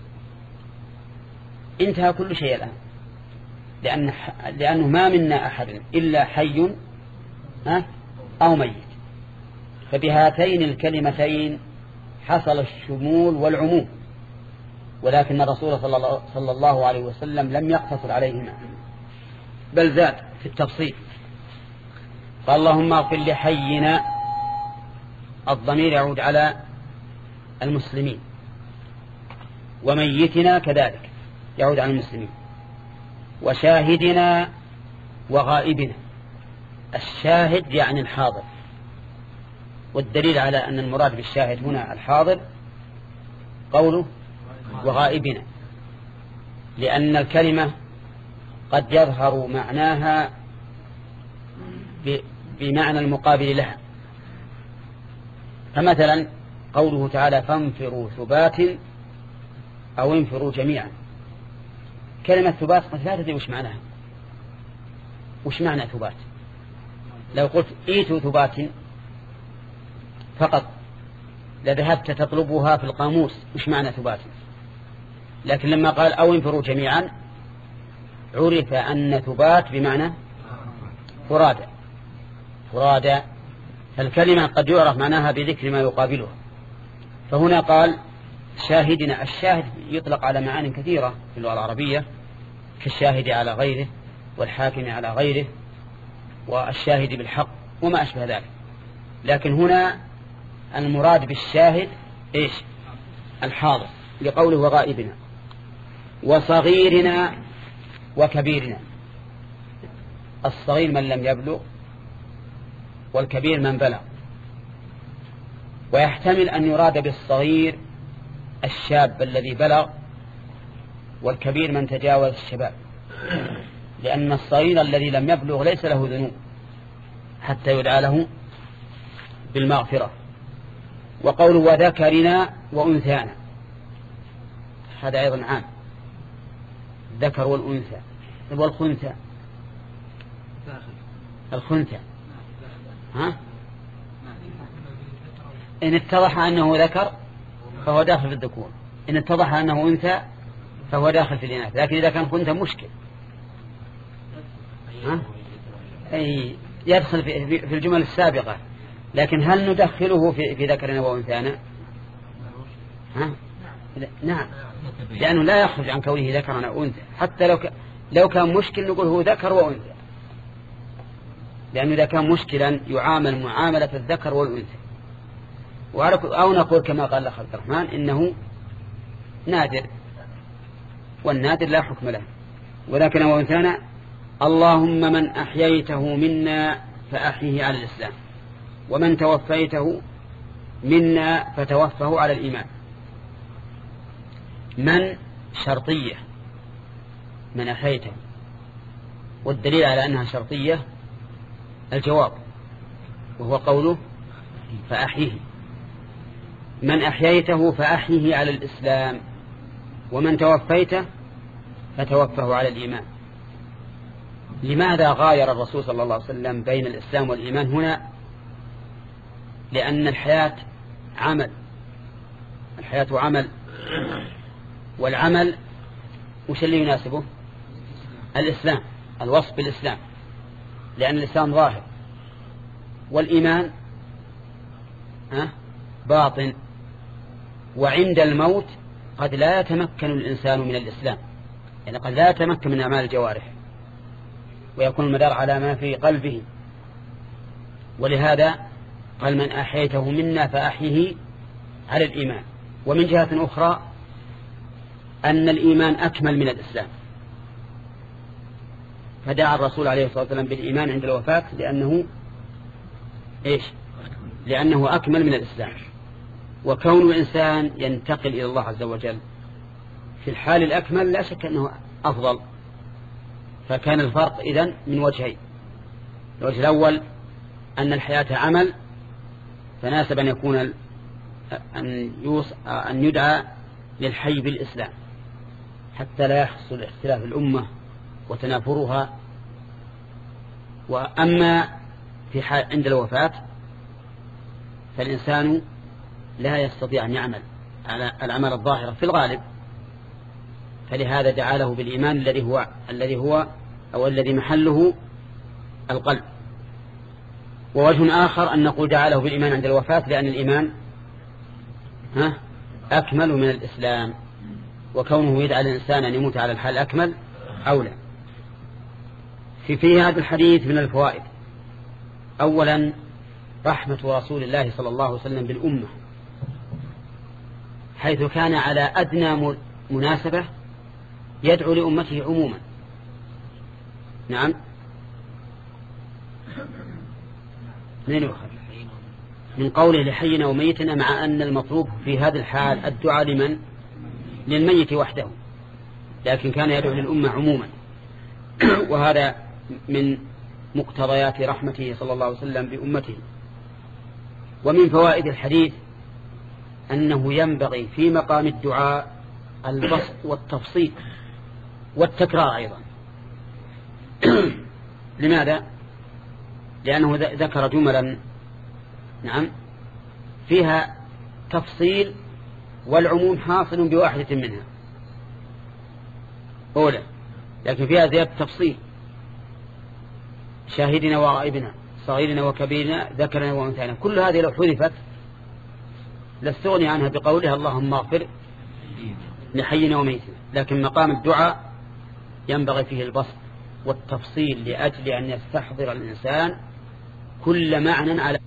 انتهى كل شيء الآن، لأن لأنه ما منا أحد إلا حي أو ميت، فبهاتين الكلمتين حصل الشمول والعموم. ولكن الرسول صلى الله عليه وسلم لم يقتصر عليهما، بل زاد في التفصيل، قال اللهم اغفر لحينا، الضمير يعود على المسلمين، وميتنا كذلك يعود على المسلمين، وشاهدنا وغائبنا. الشاهد يعني الحاضر، والدليل على أن المراد بالشاهد هنا الحاضر قوله وغائبنا، لأن الكلمة قد يظهر معناها بمعنى المقابل لها. فمثلا قوله تعالى فانفروا ثبات أو انفروا جميعا، كلمة ثبات قد لا تدري وش معناها، وش معنى ثبات؟ لو قلت ايتوا ثبات فقط لذهبت تطلبها في القاموس وش معنى ثبات، لكن لما قال أو انفروا جميعا عرف أن ثبات بمعنى فرادى فرادى، فالكلمة قد يعرف معناها بذكر ما يقابلها. فهنا قال شاهدنا، الشاهد يطلق على معان كثيرة في اللغة العربية، كالشاهد على غيره والحاكم على غيره والشاهد بالحق وما أشبه ذلك، لكن هنا المراد بالشاهد إيش؟ الحاضر، لقوله وغائبنا وصغيرنا وكبيرنا. الصغير من لم يبلغ والكبير من بلغ، ويحتمل أن يراد بالصغير الشاب الذي بلغ والكبير من تجاوز الشباب، لأن الصغير الذي لم يبلغ ليس له ذنوب حتى يدعى له بالمغفرة. وقول وذكرنا وأنثانا هذا أيضا عام، الذكر والأنثى والخنثى الخنثى ها؟ إن اتضح أنه ذكر فهو داخل في الذكور، إن اتضح أنه أنثى فهو داخل في الإناث، لكن إذا كان خنثى مشكل ها؟ أي يدخل في الجمل السابقة، لكن هل ندخله في, في ذكرنا وأنثانا؟ ها؟ نعم، لأنه لا يخرج عن كونه ذكرنا وأنثى، حتى لو ك... لو كان مشكل نقول هو ذكر وأنثى، لأنه إذا كان مشكلا يعامل معاملة الذكر والأنثى. أو نقول كما قال الأخ عبد الرحمن إنه نادر، والنادر لا حكم له. ولكن وأنثانا اللهم من أحييته منا فأحيه على الإسلام، ومن توفيته منا فتوفه على الإيمان. من شرطية، من أحييته، والدليل على أنها شرطية الجواب، وهو قوله فأحيه. من أحييته فأحيه على الإسلام، ومن توفيته فتوفه على الإيمان. لماذا غاير الرسول صلى الله عليه وسلم بين الإسلام والإيمان هنا؟ لأن الحياة عمل، الحياة عمل، والعمل وش اللي يناسبه؟ الإسلام، الوصف بالإسلام، لأن الإسلام ظاهر، والإيمان ها باطن. وعند الموت قد لا يتمكن الإنسان من الإسلام، يعني قد لا يتمكن من أعمال الجوارح، ويكون المدار على ما في قلبه. ولهذا قال من أحييته منا فأحيه على الإيمان. ومن جهة أخرى أن الإيمان أكمل من الإسلام، فدعا الرسول عليه الصلاة والسلام بالإيمان عند الوفاة لأنه إيش؟ لأنه أكمل من الإسلام. وكون الإنسان ينتقل إلى الله عز وجل في الحال الأكمل لا شك أنه أفضل. فكان الفرق إذن من وجهين: الوجه الأول أن الحياة عمل، فناسب أن يكون أن, أن يدعى للحي بالإسلام حتى لا يحصل اختلاف الأمة وتنافرها. وأما في حال عند الوفاة فالإنسان لا يستطيع أن يعمل على الأعمال الظاهرة في الغالب، فلهذا دعا له بالإيمان الذي هو الذي هو أو الذي محله القلب. ووجه آخر أن نقول دعا له بالإيمان عند الوفاة لأن الإيمان ها أكمل من الإسلام، وكونه يدعى الإنسان أن يموت على الحال أكمل أولى. في في هذا الحديث من الفوائد: أولا رحمة رسول الله صلى الله عليه وسلم بالأمة، حيث كان على أدنى مناسبة يدعو لأمته عموما. نعم، من قوله لحينا وميتنا، مع أن المطلوب في هذا الحال الدعاء لمن؟ للميت وحده، لكن كان يدعو للأمة عموما. وهذا من مقتضيات رحمته صلى الله عليه وسلم بأمته. ومن فوائد الحديث أنه ينبغي في مقام الدعاء البسط والتفصيل والتكرار أيضا. لماذا؟ لأنه ذكر جملا نعم فيها تفصيل والعموم حاصل بواحدة منها أولى، لكن فيها زيادة تفصيل: شاهدنا وغائبنا، صغيرنا وكبيرنا، ذكرنا وأنثانا. كل هذه لو حذفت لاستغني عنها بقولها اللهم اغفر لحينا وميتنا. لكن مقام الدعاء ينبغي فيه البسط والتفصيل لأجل أن يستحضر الإنسان كل معنى على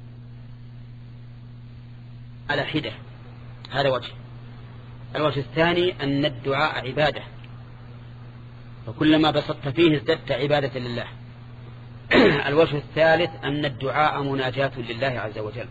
على حدة. هذا وجه. الوجه الثاني أن الدعاء عبادة، فكلما بسطت فيه ازددت عبادة لله. الوجه الثالث أن الدعاء مناجاة لله عز وجل،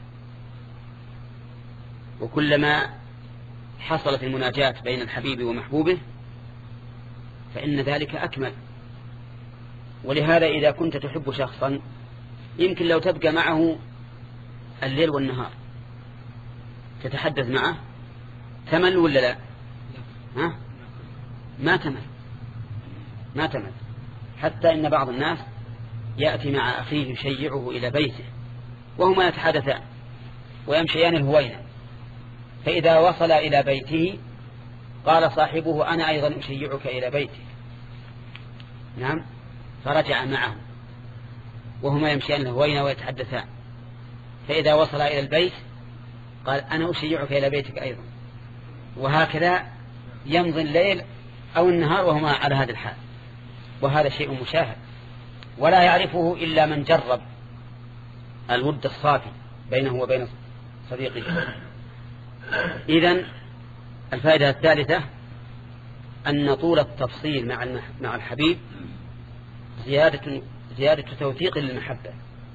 وكلما حصلت المناجاة بين الحبيب ومحبوبه فإن ذلك أكمل. ولهذا إذا كنت تحب شخصا يمكن لو تبقى معه الليل والنهار تتحدث معه تمل ولا لا؟ ها؟ ما تمل ما تمل حتى إن بعض الناس يأتي مع أخيه يشيعه إلى بيته وهما يتحدثان ويمشيان الهوينة، فإذا وصل إلى بيته قال صاحبه أنا أيضا أشيعك إلى بيتي. نعم، فرجع معه وهما يمشيان الهوينة ويتحدثان، فإذا وصل إلى البيت قال أنا أشيعك إلى بيتك أيضا، وهكذا يمضي الليل أو النهار وهما على هذا الحال. وهذا شيء مشاهد ولا يعرفه إلا من جرب الود الصافي بينه وبين صديقه. إذن الفائدة الثالثة أن طول التفصيل مع مع الحبيب زيادة زيادة توثيق للمحبة.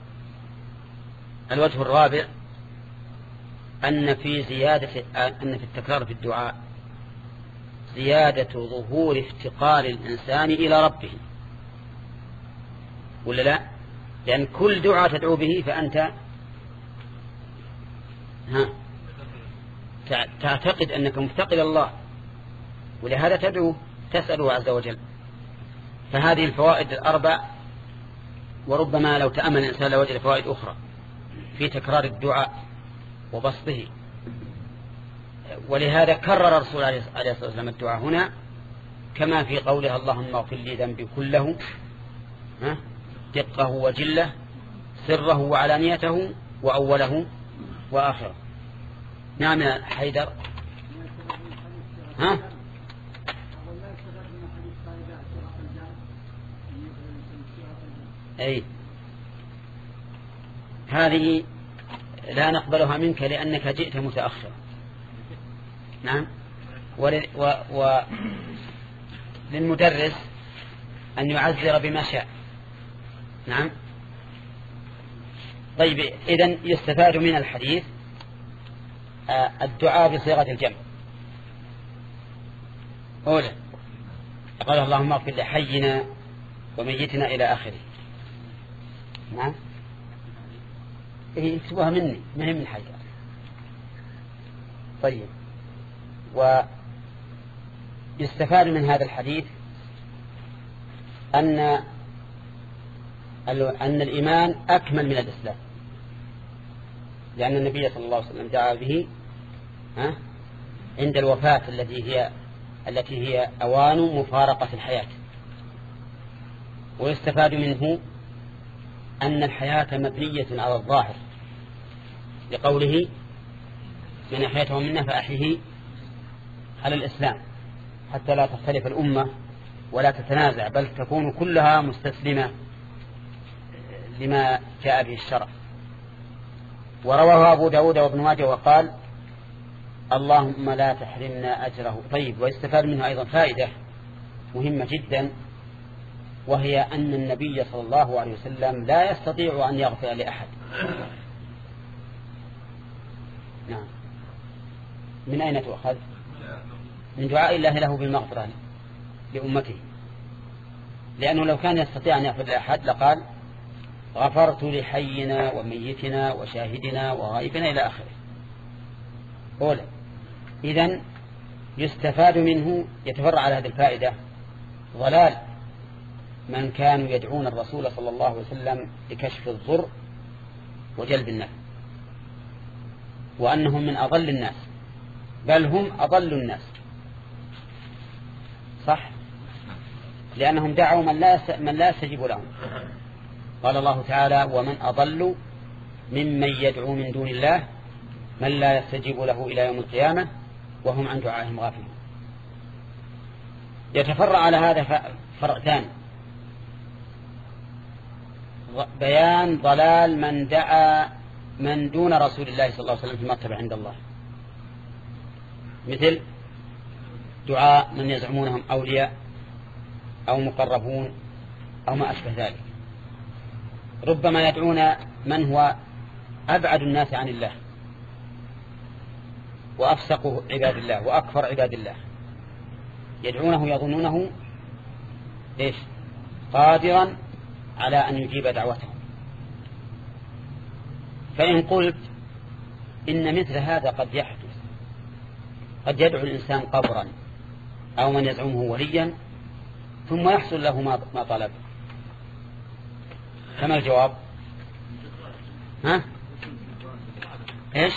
الوجه الرابع أن في زيادة أن في التكرار في الدعاء زيادة ظهور افتقار الإنسان إلى ربه، ولا لا؟ لأن كل دعاء تدعو به فأنت ها تعتقد أنك مفتقر الله، ولهذا تدعو تسأله عز وجل. فهذه الفوائد الأربع، وربما لو تأمل الإنسان لوجد فوائد أخرى في تكرار الدعاء وبسطه. ولهذا كرر الرسول عليه الصلاة والسلام الدعاء هنا كما في قولها اللهم اغفر لي ذنبي كله دقه وجله سره وعلانيته وأوله وآخره. نعم يا حيدر. ها أي هذه لا نقبلها منك لأنك جئت متأخرا. نعم. وللمدرس أن يعذر بما شاء. نعم. طيب إذن يستفاد من الحديث الدعاء بصيغة الجمع. أولا قال اللهم اغفر لحينا وميتنا إلى آخره. نعم. إيه يكتبوها مني مهم من حاجة. طيب، ويستفاد من هذا الحديث أن أن الإيمان أكمل من الإسلام، لأن النبي صلى الله عليه وسلم دعا به ها عند الوفاة التي هي التي هي أوان مفارقة الحياة. ويستفاد منه أن الحياة مبنية على الظاهر لقوله من أحيته منا فأحيه على الإسلام حتى لا تختلف الأمة ولا تتنازع بل تكون كلها مستسلمة لما جاء به الشرع. ورواه أبو داود وابن ماجه وقال اللهم لا تحرمنا أجره. طيب، ويستفاد منه أيضا فائدة مهمة جدا، وهي أن النبي صلى الله عليه وسلم لا يستطيع أن يغفر لأحد. نعم. من أين تؤخذ؟ من دعاء الله له بالمغفرة لأمته، لأنه لو كان يستطيع أن يغفر لأحد لقال غفرت لحينا وميتنا وشاهدنا وغائبنا إلى آخره. أولا، إذن يستفاد منه، يتفرع على هذه الفائدة ضلال من كانوا يدعون الرسول صلى الله عليه وسلم لكشف الضر وجلب النفع، وأنهم من أضل الناس، بل هم أضل الناس، صح؟ لأنهم دعوا من لا من لا يستجيب لهم. قال الله تعالى: ومن أضل ممن يدعو من دون الله من لا يستجيب له إلى يوم القيامة وهم عن دعائهم غافلون. يتفرع على هذا فرع ثاني، بيان ضلال من دعا من دون رسول الله صلى الله عليه وسلم في مرتبة عند الله، مثل دعاء من يزعمونهم أولياء أو مقربون أو ما أشبه ذلك. ربما يدعون من هو أبعد الناس عن الله وأفسق عباد الله وأكفر عباد الله، يدعونه يظنونه إيش؟ قادرا على أن يجيب دعوتهم. فإن قلت إن مثل هذا قد يحدث، قد يدعو الإنسان قبرا أو من يزعمه وليا ثم يحصل له ما طلب، كما الجواب؟ ها؟ إيش؟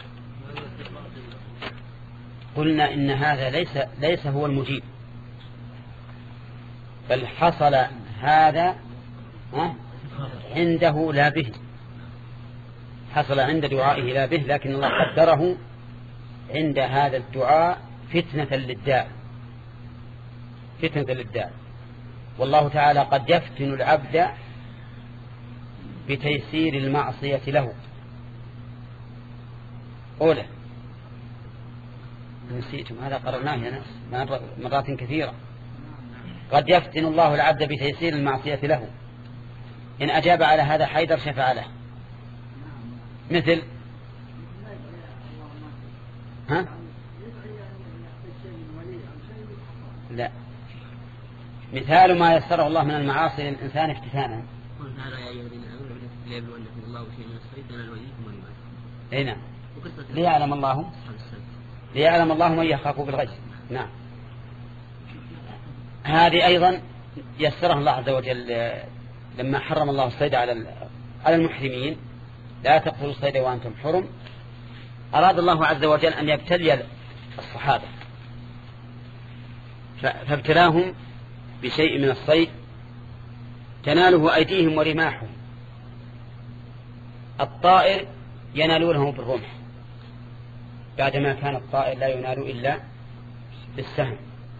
قلنا إن هذا ليس ليس هو المجيب، بل حصل هذا عنده لا به، حصل عند دعائه لا به، لكن الله قدره عند هذا الدعاء فتنة للداء، فتنة للداء. والله تعالى قد يفتن العبد بتيسير المعصية له. أولا، نسيتم هذا قررناه يا ناس مرات كثيرة. قد يفتن الله العبد بتيسير المعصية له، إن أجاب على هذا حيدر شفع له، مثل ها؟ لا، مثال ما يسره الله من المعاصي للإنسان افتتانا. هنا ليعلم الله ليعلم الله من يخاف بالغيب. نعم، هذه أيضا يسرها الله عز وجل لما حرم الله الصيد على على المحرمين: لا تقتلوا الصيد وأنتم حرم. أراد الله عز وجل أن يبتلي الصحابة، فابتلاهم بشيء من الصيد تناله أيديهم ورماحهم. الطائر ينالونه بالرمح، بعدما كان الطائر لا ينال إلا بالسهم،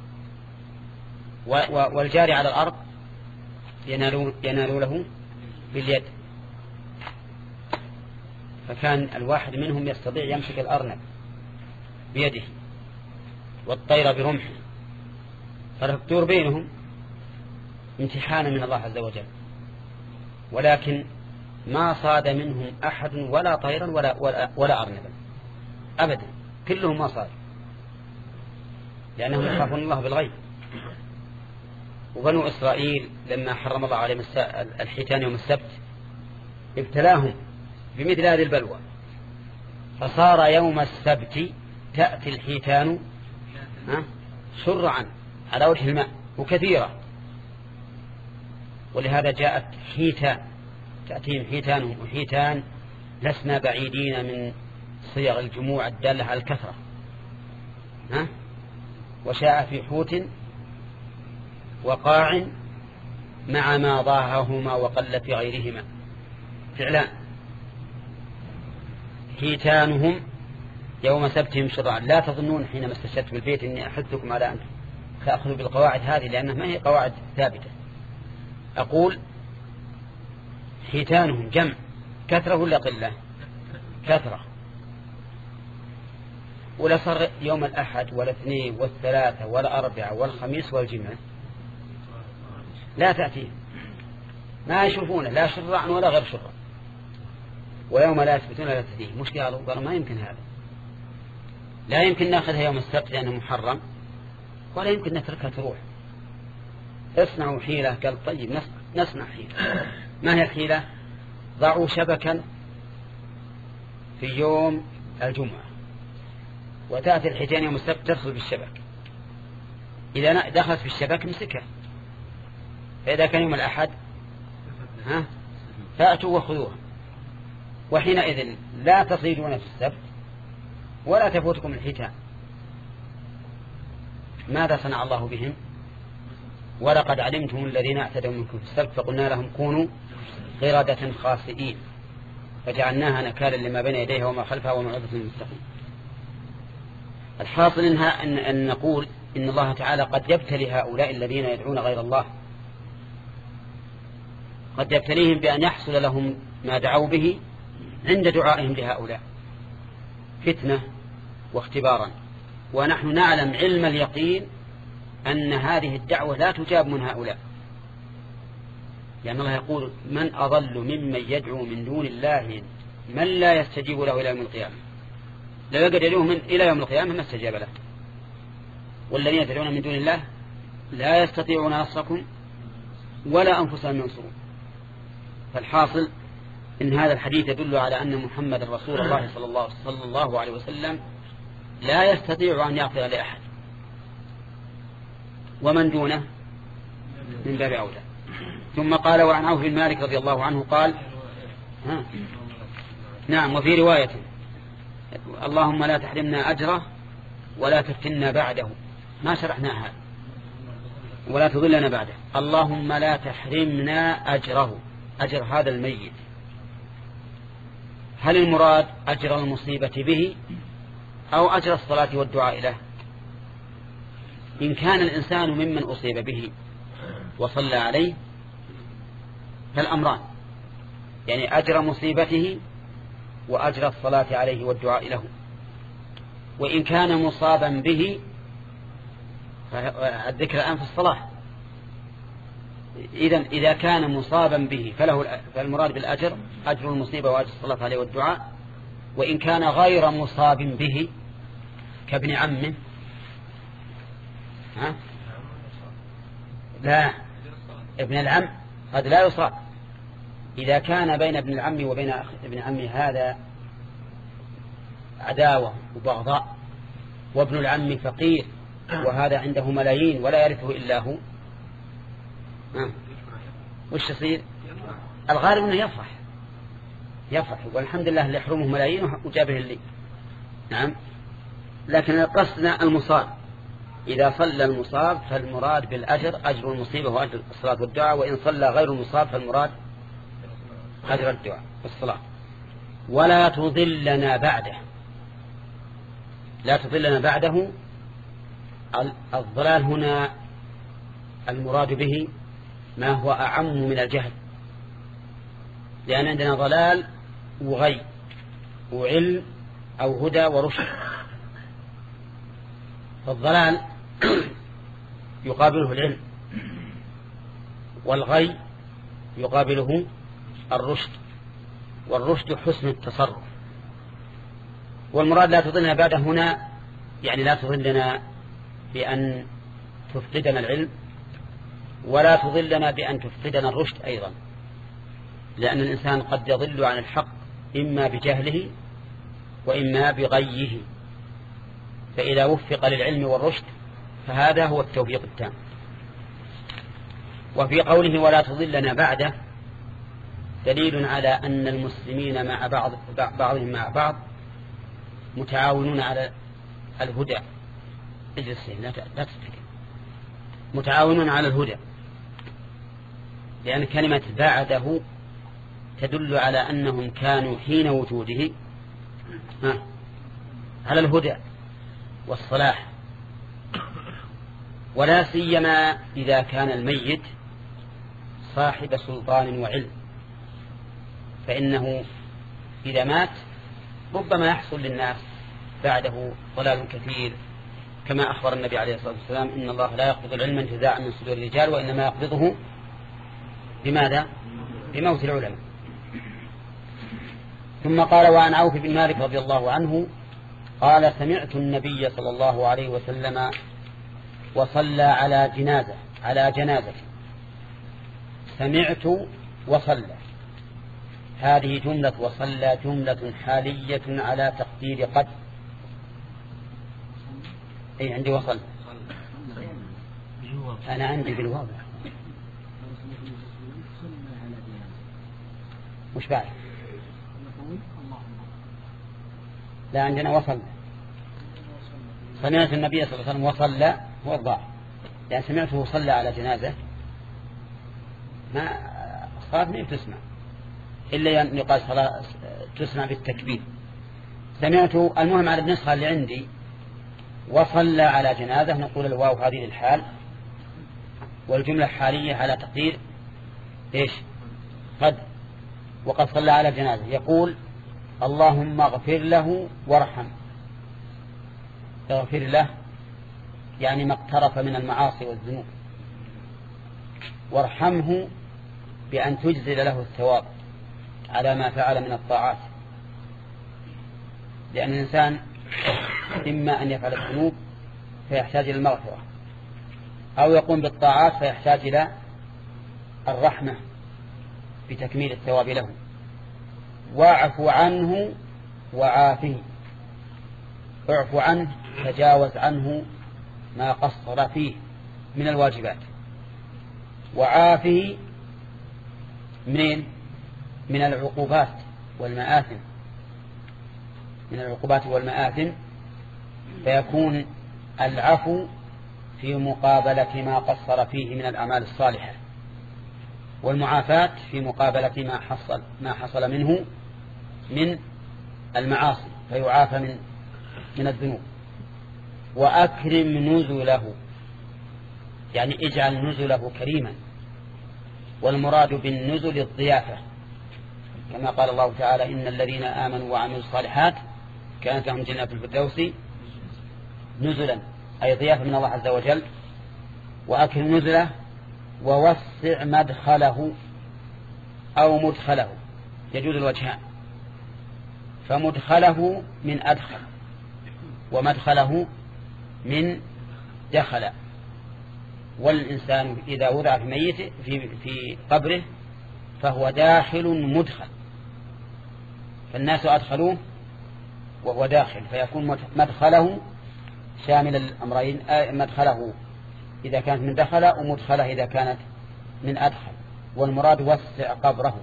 والجاري على الأرض ينالوا له باليد. فكان الواحد منهم يستطيع يمسك الأرنب بيده والطير برمحه، فالدور بينهم امتحانا من الله عز وجل. ولكن ما صاد منهم أحد ولا طيرا ولا, ولا, ولا أرنبا أبدا، كلهم ما صاد، لأنهم يخافون الله بالغيب. وبنو إسرائيل لما حرم الله عليهم الحيتان يوم السبت ابتلاهم بمثل هذه البلوى، فصار يوم السبت تأتي الحيتان شرعا على وجه الماء وكثيرة، ولهذا جاءت حيتان، تأتيهم حيتانهم وحيتان لسنا بعيدين من صيغ الجموع الدالة على الكثرة. ها؟ وشاء في حوت وقاع مع ما ضاههما وقل في غيرهما فعلان. حيتانهم يوم سبتهم شرعا. لا تظنون حينما استشهدت بالبيت إني أحثكم على أن تأخذوا بالقواعد هذه، لأنها ما هي قواعد ثابتة. أقول حيتانهم جمع، كثرة ولا قلة؟ كثرة. ولا صار يوم الأحد والاثنين والثلاثة والأربعة والخميس والجمعة لا تأتيه، ما يشوفونه لا شرعا ولا غير شرعا. ويوم لا يثبتون لا تأتيه. مش قالوا قالوا ما يمكن هذا، لا يمكن نأخذها يوم السبت لأنه محرم، ولا يمكن نتركها تروح. اصنعوا حيلة. قال طيب نصنع حيلة. ما هي الحيلة؟ ضعوا شبكا في يوم الجمعة وتأتي الحيتان يوم السبت تدخل بالشبك، إذا دخلت في الشبك مسكها، فإذا كان يوم الأحد ها فأتوا وخذوها، وحينئذ لا تصيدون في السبت ولا تفوتكم الحيتان. ماذا صنع الله بهم؟ ولقد علمتم الذين اعتدوا منكم في السبت فقلنا لهم كونوا قردة خاسئين فجعلناها نكالا لما بين يديها وما خلفها وموعظة للمتقين. الحاصل إنها أن, أن نقول إن الله تعالى قد يبتلي هؤلاء الذين يدعون غير الله، قد يبتليهم بأن يحصل لهم ما دعوا به عند دعائهم لهؤلاء فتنة واختبارا، ونحن نعلم علم اليقين أن هذه الدعوة لا تجاب من هؤلاء، لأن الله يقول من أضل ممن يدعو من دون الله من لا يستجيب له إلى يوم القيامة، لو يقعد يدعوه من إلى يوم القيامة ما استجاب له، والذين يدعون من دون الله لا يستطيعون نصركم ولا أنفسهم ينصرون. فالحاصل إن هذا الحديث يدل على أن محمد رسول الله صلى الله, صلى الله عليه وسلم لا يستطيع أن يغفر لأحد، ومن دونه من باب أولى. ثم قال وعن عوف بن مالك رضي الله عنه قال ها نعم وفي رواية اللهم لا تحرمنا أجره ولا تفتنا بعده، ما شرحنا هذا، ولا تضلنا بعده. اللهم لا تحرمنا أجره، أجر هذا الميت، هل المراد أجر المصيبة به أو أجر الصلاة والدعاء له؟ إن كان الإنسان ممن أصيب به وصلى عليه فالأمران، يعني أجر مصيبته وأجر الصلاة عليه والدعاء له. وإن كان مصابا به فالذكر الآن في الصلاة، إذن إذا كان مصابا به فله فالمراد بالأجر أجر المصيبة وأجر الصلاة عليه والدعاء. وإن كان غير مصاب به كابن عمه ها؟ لا، ابن العم قد لا يصاب. إذا كان بين ابن العم وبين ابن عمه هذا عداوة وبغضاء، وابن العم فقير وهذا عنده ملايين ولا يرثه إلا هو، ها وش يصير؟ الغالب أنه يفرح يفرح والحمد لله اللي يحرمه ملايين وجابه اللي نعم. لكن قصدنا المصاب، إذا صلى المصاب فالمراد بالأجر أجر المصيبة وأجر الصلاة والدعاء، وإن صلى غير المصاب فالمراد أجر الدعاء والصلاة. ولا تضلنا بعده، لا تضلنا بعده. الضلال هنا المراد به ما هو أعم من الجهل، لأن عندنا ضلال وغي وعلم أو هدى ورشد. فالضلال يقابله العلم، والغي يقابله الرشد، والرشد حسن التصرف. والمراد لا تضلنا بعد هنا يعني لا تضلنا بأن تفقدنا العلم، ولا تضلنا بأن تفقدنا الرشد أيضا، لأن الإنسان قد يضل عن الحق إما بجهله وإما بغيه، فإذا وفق للعلم والرشد فهذا هو التوفيق التام. وفي قوله ولا تضلنا بعده دليل على أن المسلمين مع بعض بعضهم مع بعض متعاونون على الهدى. اجلس لا تستكن. متعاونون على الهدى، لأن كلمة بعده تدل على أنهم كانوا حين وجوده على الهدى والصلاح، ولا سيما إذا كان الميت صاحب سلطان وعلم، فإنه إذا مات ربما يحصل للناس بعده ضلال كثير، كما أخبر النبي عليه الصلاة والسلام إن الله لا يقبض العلم انتزاعا من صدور الرجال وإنما يقبضه بماذا؟ بموت العلماء. ثم قال وعن عوف بن مالك رضي الله عنه قال سمعت النبي صلى الله عليه وسلم وصلى على جنازة على جنازة سمعت وصلى، هذه جملة وصلى جملة حالية على تقدير قد. أي عندي وصل، أنا عندي بالواضح مش بعد، لا عندنا وصل. سمعت النبي صلى الله عليه وسلم وصلى هو الضاع، يعني سمعته صلى على جنازة ما صلاة ما تسمع إلا أن يقال صلاة تسمع بالتكبير. سمعته المهم على النسخة اللي عندي وصلى على جنازة، نقول الواو هذه للحال، والجملة حالية على تقدير إيش قد. وقد صلى على جنازة يقول اللهم اغفر له وارحم. اغفر له يعني ما اقترف من المعاصي والذنوب، وارحمه بأن تجزل له الثواب على ما فعل من الطاعات، لأن الإنسان إما أن يفعل الذنوب فيحتاج إلى المغفرة، أو يقوم بالطاعات فيحتاج إلى الرحمة بتكميل الثواب له. واعف عنه وعافه، اعف عنه تجاوز عنه ما قصر فيه من الواجبات، وعافه منين؟ من العقوبات والمآثم، من العقوبات والمآثم، فيكون العفو في مقابلة ما قصر فيه من الأعمال الصالحة، والمعافاة في مقابلة ما حصل ما حصل منه من المعاصي فيعافى من من الذنوب. وأكرم نزله يعني اجعل نزله كريما، والمراد بالنزل الضيافة، كما قال الله تعالى إن الذين آمنوا وعملوا الصالحات كانت لهم جنات الفردوس نزلا، أي ضيافة من الله عز وجل. وأكرم نزله ووسع مدخله أو مدخله، يجوز الوجهان، فمدخله من أدخل ومدخله من دخل. والإنسان إذا وضع في ميته في, في قبره فهو داخل مدخل، فالناس أدخلوه وهو داخل، فيكون مدخله شامل الأمرين، مدخله إذا كانت من دخل ومدخله إذا كانت من أدخل، والمراد وسع قبره.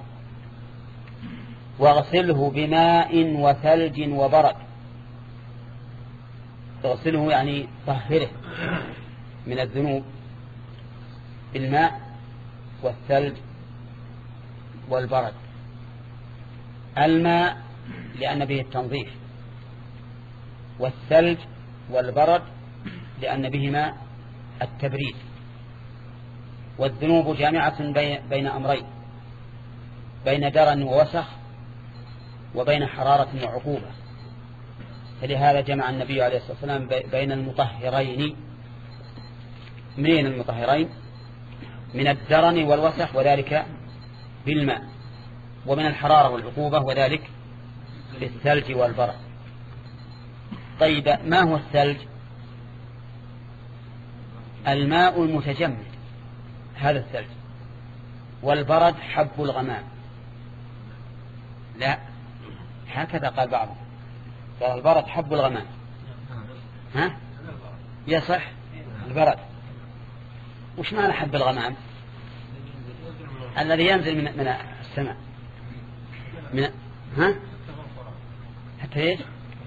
واغسله بماء وثلج وبرد، تغسله يعني طهره من الذنوب بالماء والثلج والبرد. الماء لأن به التنظيف، والثلج والبرد لأن بهما التبريد. والذنوب جامعة بين أمرين، بين درن ووسخ وبين حرارة وعقوبة، فلهذا جمع النبي عليه الصلاة والسلام بين المطهرين. منين المطهرين؟ من الدرن والوسخ وذلك بالماء، ومن الحرارة والعقوبة وذلك بالثلج والبرد. طيب ما هو الثلج؟ الماء المتجمد هذا الثلج، والبرد حب الغمام. لا هكذا قال بعضهم، قال البرد حب الغمام. ها يصح البرد. وش معنى حب الغمام؟ الذي ينزل من من السماء من ها حتى ايش؟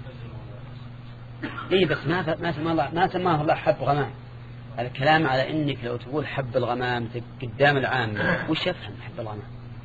اي بس ما ما سماه الله ما سماه الله حب غمام. الكلام على انك لو تقول حب الغمام قدام العام وش يفهم حب الغمام؟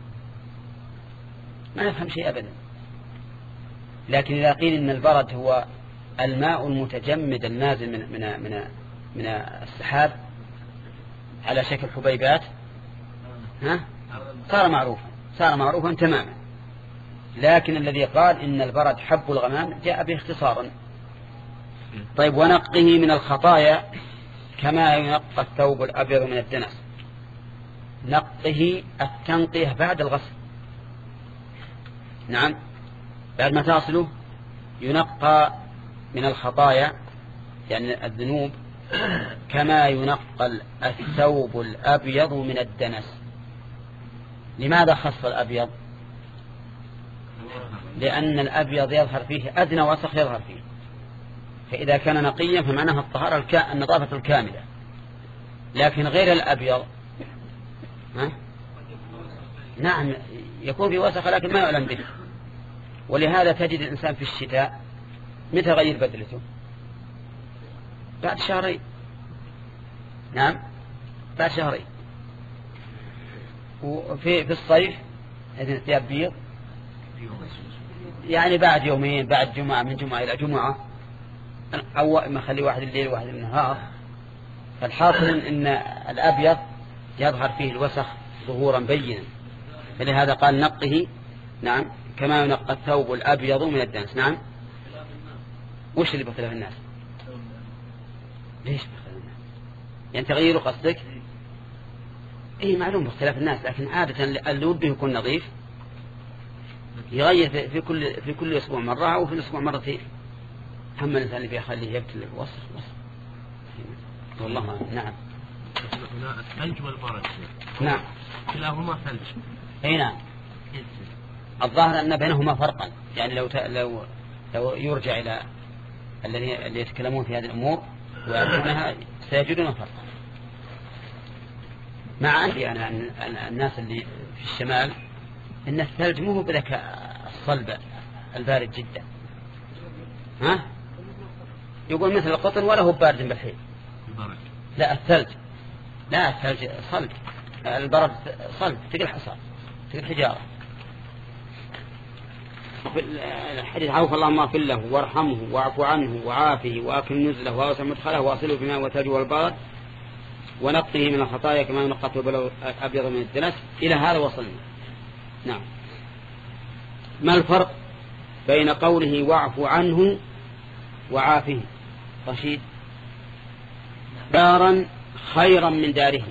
ما يفهم شيء ابدا. لكن اذا قيل ان البرد هو الماء المتجمد النازل من من من من السحاب على شكل حبيبات، ها صار معروفا صار معروفا تماما. لكن الذي قال إن البرد حب الغمام جاء به اختصارا. طيب ونقه من الخطايا كما ينقى الثوب الأبيض من الدنس. نقه التنقية بعد الغسل، نعم بعد ما تصله ينقى من الخطايا يعني الذنوب كما ينقى الثوب الأبيض من الدنس. لماذا خص الأبيض؟ لأن الأبيض يظهر فيه أدنى وسخ يظهر فيه، فإذا كان نقيا فمعناها الطهارة الكا... النظافة الكاملة. لكن غير الأبيض ها؟ نعم يكون في وسخ لكن ما يعلم به. ولهذا تجد الإنسان في الشتاء متى غير بدلته؟ بعد شهرين. نعم بعد شهرين. وفي في الصيف إذن الثياب بيض يعني بعد يومين، بعد جمعة، من جمعة إلى جمعة، أو ما خلي واحد الليل وواحد النهار. فالحاصل إن الأبيض يظهر فيه الوسخ ظهورا بينا، فلهذا قال نقه نعم كما ينقى الثوب الأبيض من الدنس. نعم. وش اللي بخلاف الناس؟ ليش بخلاف الناس؟ يعني تغيير قصدك؟ إيه معلوم باختلاف الناس، لكن عادة اللي وده يكون نظيف يغير في كل في كل أسبوع مرة أو في الأسبوع مرتين. هم الإنسان اللي بيخليه يبتل وسخ وسخ والله. نعم. هنا الثلج والبرد. نعم. كلاهما ثلج. أي نعم. الظاهر أن بينهما فرقا، يعني لو لو لو يرجع إلى الذين اللي يتكلمون في هذه الأمور ويعرفونها سيجدون فرقا. مع أني أنا الناس اللي في الشمال إن الثلج مو بذاك الصلب البارد جدا، ها؟ يقول مثل القطن ولا هو بارد بالحيل. لا الثلج لا الثلج صلب، البرد صلب تقل حصى تقل حجارة. الحديث عوف اللهم اغفر له وارحمه واعف عنه وعافه واكرم نزله واوسع مدخله واصله بماء وثلج والبرد ونقه من الخطايا كما ينقى الثوب الأبيض من الدنس. إلى هذا وصلنا. نعم. ما الفرق بين قوله واعف عنه وعافه؟ رشيد. دارا خيرا من داره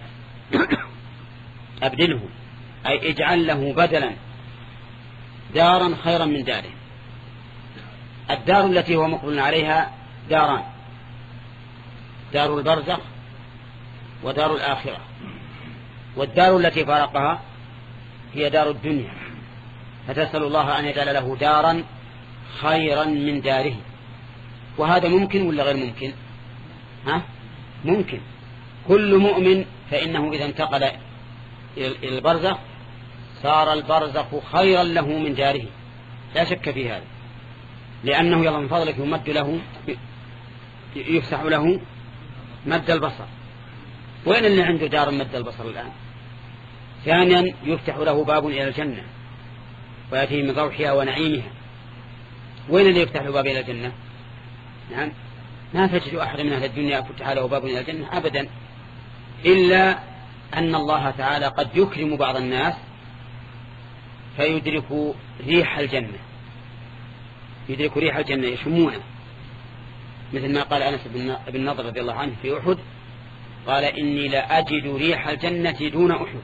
أبدله، أي اجعل له بدلا دارا خيرا من داره. الدار التي هو مقبل عليها داران: دار البرزخ ودار الآخرة. والدار التي فارقها هي دار الدنيا، فتسأل الله أن يجعل له دارا خيرا من داره. وهذا ممكن ولا غير ممكن؟ ها؟ ممكن. كل مؤمن فإنه إذا انتقل إلى البرزخ صار البرزخ خيرا له من داره، لا شك في هذا، لأنه يلا من فضلك يمد له يفسح له مد البصر. وين اللي عنده دار مد البصر الآن؟ ثانيا يفتح له باب إلى الجنة ويأتيه من روحها ونعيمها. وين اللي يفتح له باب إلى الجنة؟ نعم ما تجد أحد من أهل الدنيا فتح له باب إلى الجنة أبدا، إلا أن الله تعالى قد يكرم بعض الناس فيدرك ريح الجنة، يدرك ريح الجنة يشمونه، مثل ما قال أنس بن نضر رضي الله عنه في أحد، قال إني لا أجد ريح الجنة دون أحد.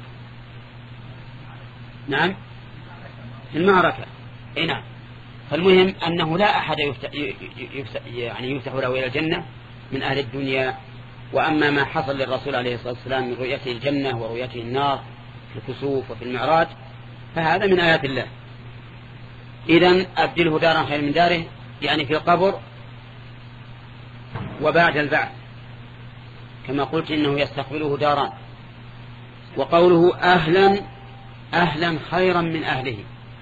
نعم في المعركة. إيه نعم. فالمهم أنه لا أحد يفتح يفتح يعني يفتح له إلى الجنة من أهل الدنيا. وأما ما حصل للرسول عليه الصلاة والسلام من رؤيته الجنة ورؤيته النار في الكسوف وفي المعراج فهذا من آيات الله. إذن أبدله دارا خير من داره، يعني في القبر وبعد البعث، كما قلت إنه يستقبله داران. وقوله أهلا أهلا خيرا من أهله.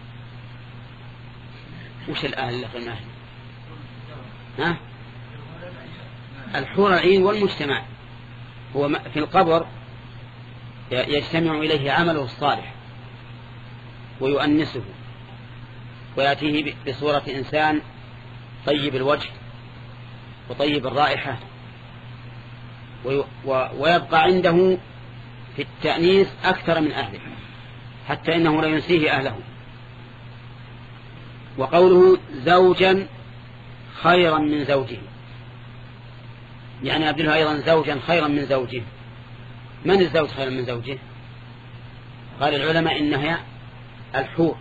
وش الأهل اللي خير من أهله؟ ها؟ الحور العين والمجتمع. هو في القبر يجتمع إليه عمله الصالح ويؤنسه ويأتيه بصورة إنسان طيب الوجه وطيب الرائحة، ويبقى عنده في التأنيس أكثر من أهله حتى إنه لا ينسيه أهله. وقوله زوجا خيرا من زوجه، يعني أبدله أيضا زوجا خيرا من زوجه. من الزوج خيرا من زوجه؟ قال العلماء إنها الحور،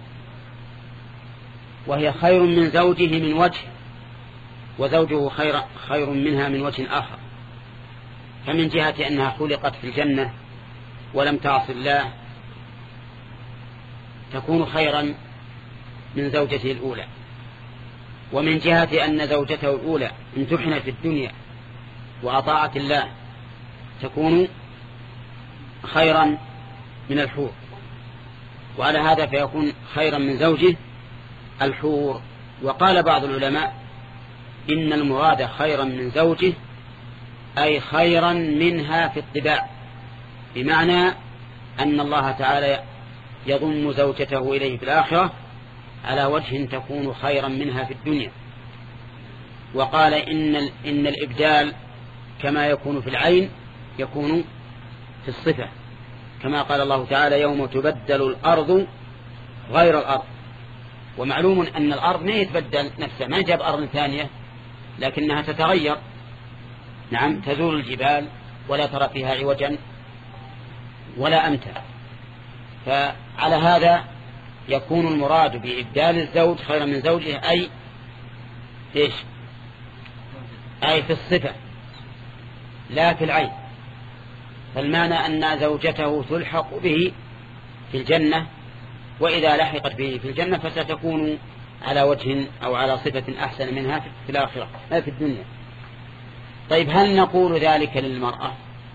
وهي خير من زوجه من وجه، وزوجه خير, خير منها من وجه آخر. فمن جهة أنها خلقت في الجنة ولم تعص الله تكون خيرا من زوجته الأولى، ومن جهة أن زوجته الأولى امتحنت في الدنيا وأطاعت الله تكون خيرا من الحور، وعلى هذا فيكون خيرا من زوجه الحور. وقال بعض العلماء إن المراد خيرا من زوجه أي خيرا منها في الطباع، بمعنى أن الله تعالى يضم زوجته إليه في الآخرة على وجه تكون خيرا منها في الدنيا. وقال إن, إن الإبدال كما يكون في العين يكون في الصفة، كما قال الله تعالى يوم تبدل الأرض غير الأرض. ومعلوم أن الأرض ما يتبدل نفسها، ما جاب أرض ثانية لكنها تتغير، نعم تزول الجبال ولا ترى فيها عوجا ولا أمتا. فعلى هذا يكون المراد بإبدال الزوج خيرا من زوجه أي إيش؟ أي في الصفة لا في العين. فالمعنى أن زوجته تلحق به في الجنة، وإذا لحقت به في الجنة فستكون على وجه أو على صفة أحسن منها في الآخرة لا في الدنيا. طيب هل نقول ذلك للمرأة؟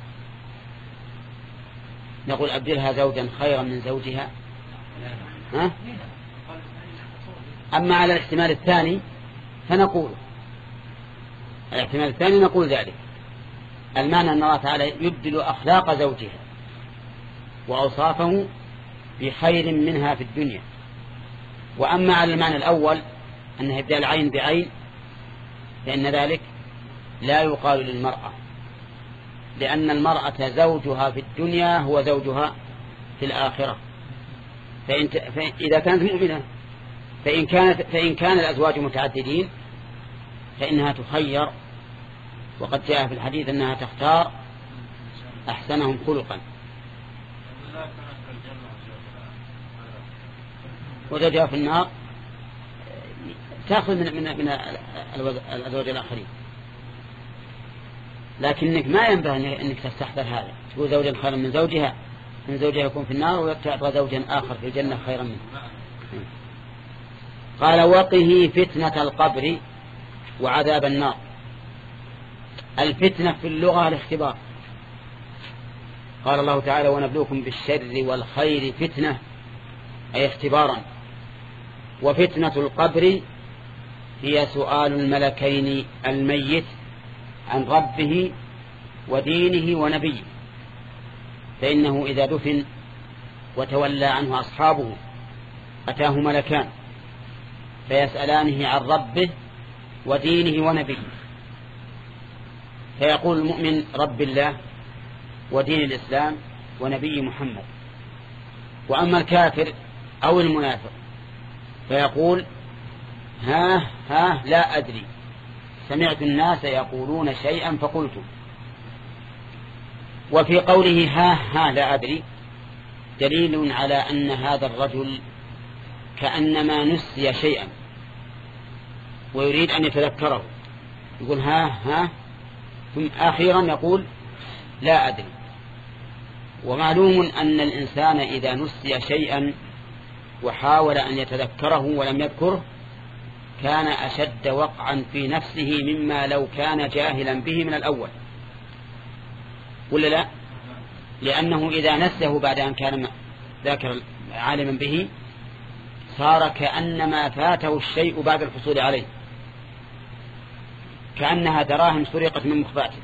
نقول أبدلها زوجا خيرا من زوجها؟ ها؟ أما على الاحتمال الثاني فنقول الاحتمال الثاني نقول ذلك. المعنى أن الله تعالى يبدل أخلاق زوجها وأوصافه بخير منها في الدنيا. وأما على المعنى الأول أن يبدل عين بعين فإن ذلك لا يقال للمرأة، لأن المرأة زوجها في الدنيا هو زوجها في الآخرة. فإن إذا كانت مؤمنة فإن كانت فإن كان الأزواج متعددين فإنها تخير، وقد جاء في الحديث أنها تختار أحسنهم خلقا. وزوجها في النار تأخذ من من من الأزواج الآخرين، لكنك ما ينبغي أنك تستحضر هذا، تقول زوجا خيرا من زوجها من زوجها يكون في النار ويعطى زوجا آخر في الجنة خيرا منه. قال وقه فتنة القبر وعذاب النار. الفتنة في اللغة الاختبار. قال الله تعالى ونبلوكم بالشر والخير فتنة أي اختبارا. وفتنة القبر هي سؤال الملكين الميت عن ربه ودينه ونبيه، فإنه إذا دفن وتولى عنه أصحابه أتاه ملكان فيسألانه عن ربه ودينه ونبيه، فيقول المؤمن رب الله ودين الإسلام ونبي محمد. وأما الكافر أو المنافق فيقول ها ها لا أدري سمعت الناس يقولون شيئا فقلت. وفي قوله ها ها لا أدري دليل على أن هذا الرجل كأنما نسي شيئا ويريد أن يتذكره، يقول ها ها ثم أخيرا يقول لا أدري. ومعلوم أن الإنسان إذا نسي شيئا وحاول أن يتذكره ولم يذكره كان أشد وقعا في نفسه مما لو كان جاهلا به من الأول، ولا لا؟ لأنه إذا نسيه بعد أن كان ذاكر عالما به صار كأنما فاته الشيء بعد الحصول عليه، كأنها دراهم سرقت من مخباته.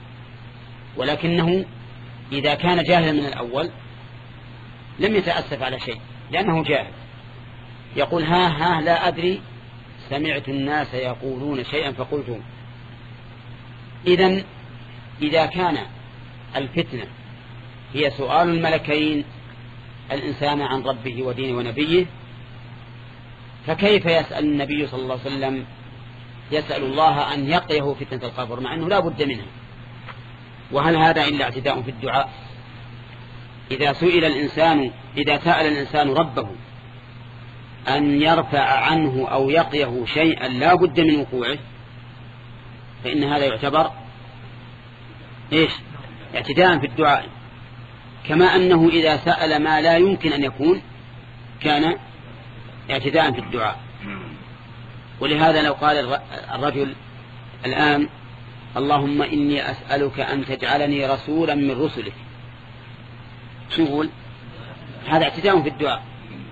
ولكنه إذا كان جاهلا من الأول لم يتأسف على شيء لأنه جاهل، يقول ها ها لا أدري سمعت الناس يقولون شيئا فقلت. إذن إذا كان الفتنة هي سؤال الملكين الإنسان عن ربه ودينه ونبيه، فكيف يسأل النبي صلى الله عليه وسلم يسأل الله أن يقيه فتنة القبر مع أنه لا بد منها؟ وهل هذا إلا اعتداء في الدعاء؟ إذا سئل الإنسان إذا سأل الإنسان ربه أن يرفع عنه أو يقيه شيئا لا بد من وقوعه فإن هذا يعتبر إيش؟ اعتداء في الدعاء. كما أنه إذا سأل ما لا يمكن أن يكون كان اعتداء في الدعاء. ولهذا لو قال الرجل الآن اللهم إني أسألك أن تجعلني رسولا من رسلك، شو يقول؟ هذا اعتداء في الدعاء،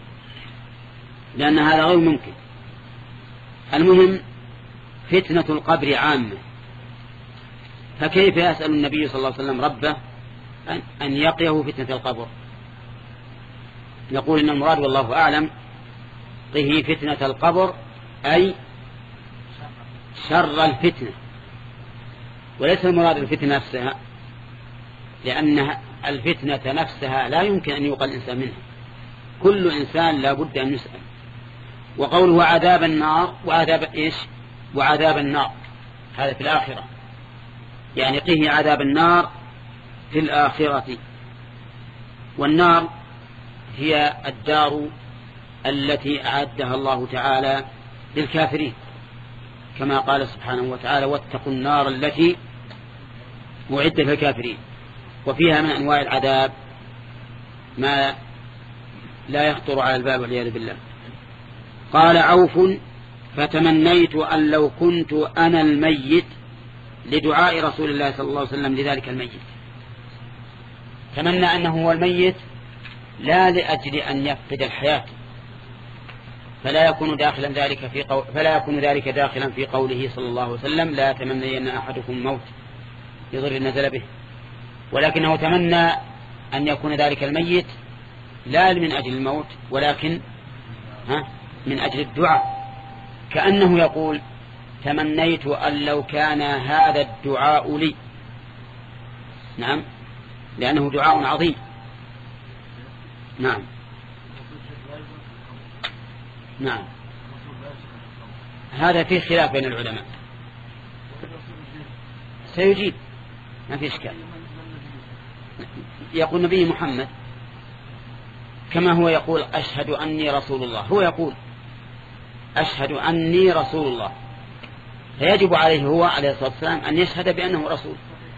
لأن هذا غير ممكن. المهم فتنة القبر عامة، فكيف يسأل النبي صلى الله عليه وسلم ربه أن يقيه فتنة القبر؟ نقول إن المراد والله أعلم قه فتنة القبر أي شر الفتنة، وليس المراد الفتنة نفسها، لأن الفتنة نفسها لا يمكن أن يوقع الإنسان منها، كل إنسان لا بد أن يسأل. وقوله عذاب النار، وعذاب إيش؟ وعذاب النار هذا في الآخرة، يعني قه عذاب النار في الآخرة. والنار هي الدار التي أعدها الله تعالى للكافرين، كما قال سبحانه وتعالى واتقوا النار التي أعدت للكافرين. وفيها من أنواع العذاب ما لا يخطر على الباب والعياذ بالله. قال عوف فتمنيت أن لو كنت أنا الميت لدعاء رسول الله صلى الله عليه وسلم لذلك الميت. تمنى أنه هو الميت لا لأجل أن يفقد الحياة، فلا يكون داخلا ذلك في قول فلا يكون ذلك داخلا في قوله صلى الله عليه وسلم لا يتمنى أن أحدكم الموت لضر نزل به، ولكنه تمنى أن يكون ذلك الميت لا من أجل الموت ولكن ها من أجل الدعاء، كأنه يقول تمنيت أن لو كان هذا الدعاء لي. نعم، لأنه دعاء عظيم. نعم نعم هذا فيه خلاف بين العلماء، سيجيب ما في إشكال. يقول نبي محمد كما هو يقول أشهد أني رسول الله، هو يقول أشهد أني رسول الله، فيجب عليه هو عليه الصلاة والسلام أن يشهد بأنه رسول.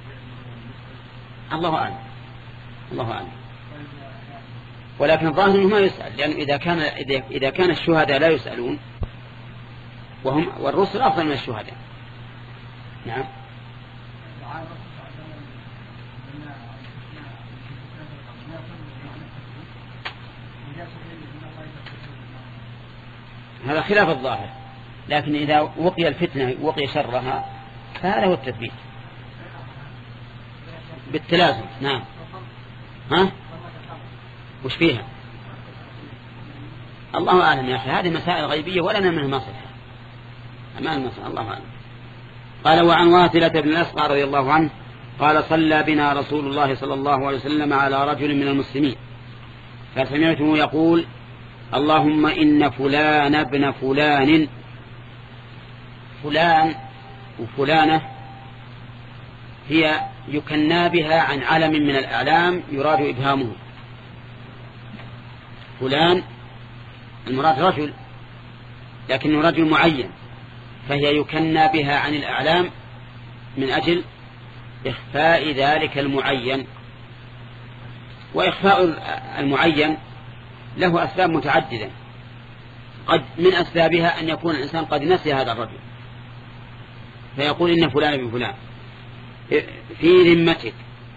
الله أعلم الله أعلم ولكن الظاهر أنه ما يسأل، لأنه إذا كان إذا كان الشهداء لا يسألون وهم والرسل أفضل من الشهداء. نعم هذا خلاف الظاهر، لكن إذا وقي الفتنة وقي شرها فهذا هو التثبيت بالتلازم. نعم ها وش فيها؟ الله أعلم يا أخي، هذه مسائل غيبية ولنا منها مصلحة أمام المصلحة، الله أعلم. قال وعن واثلة بن الأسقع رضي الله عنه قال صلى بنا رسول الله صلى الله عليه وسلم على رجل من المسلمين فسمعته يقول اللهم إن فلان ابن فلان. فلان وفلانة هي يكنى بها عن علم من الأعلام يراد إبهامه. فلان المراد رجل لكنه رجل معين، فهي يكنى بها عن الأعلام من أجل إخفاء ذلك المعين. وإخفاء المعين له أسباب متعددة، قد من أسبابها أن يكون الإنسان قد نسي هذا الرجل فيقول إن فلان ابن فلان في ذمتك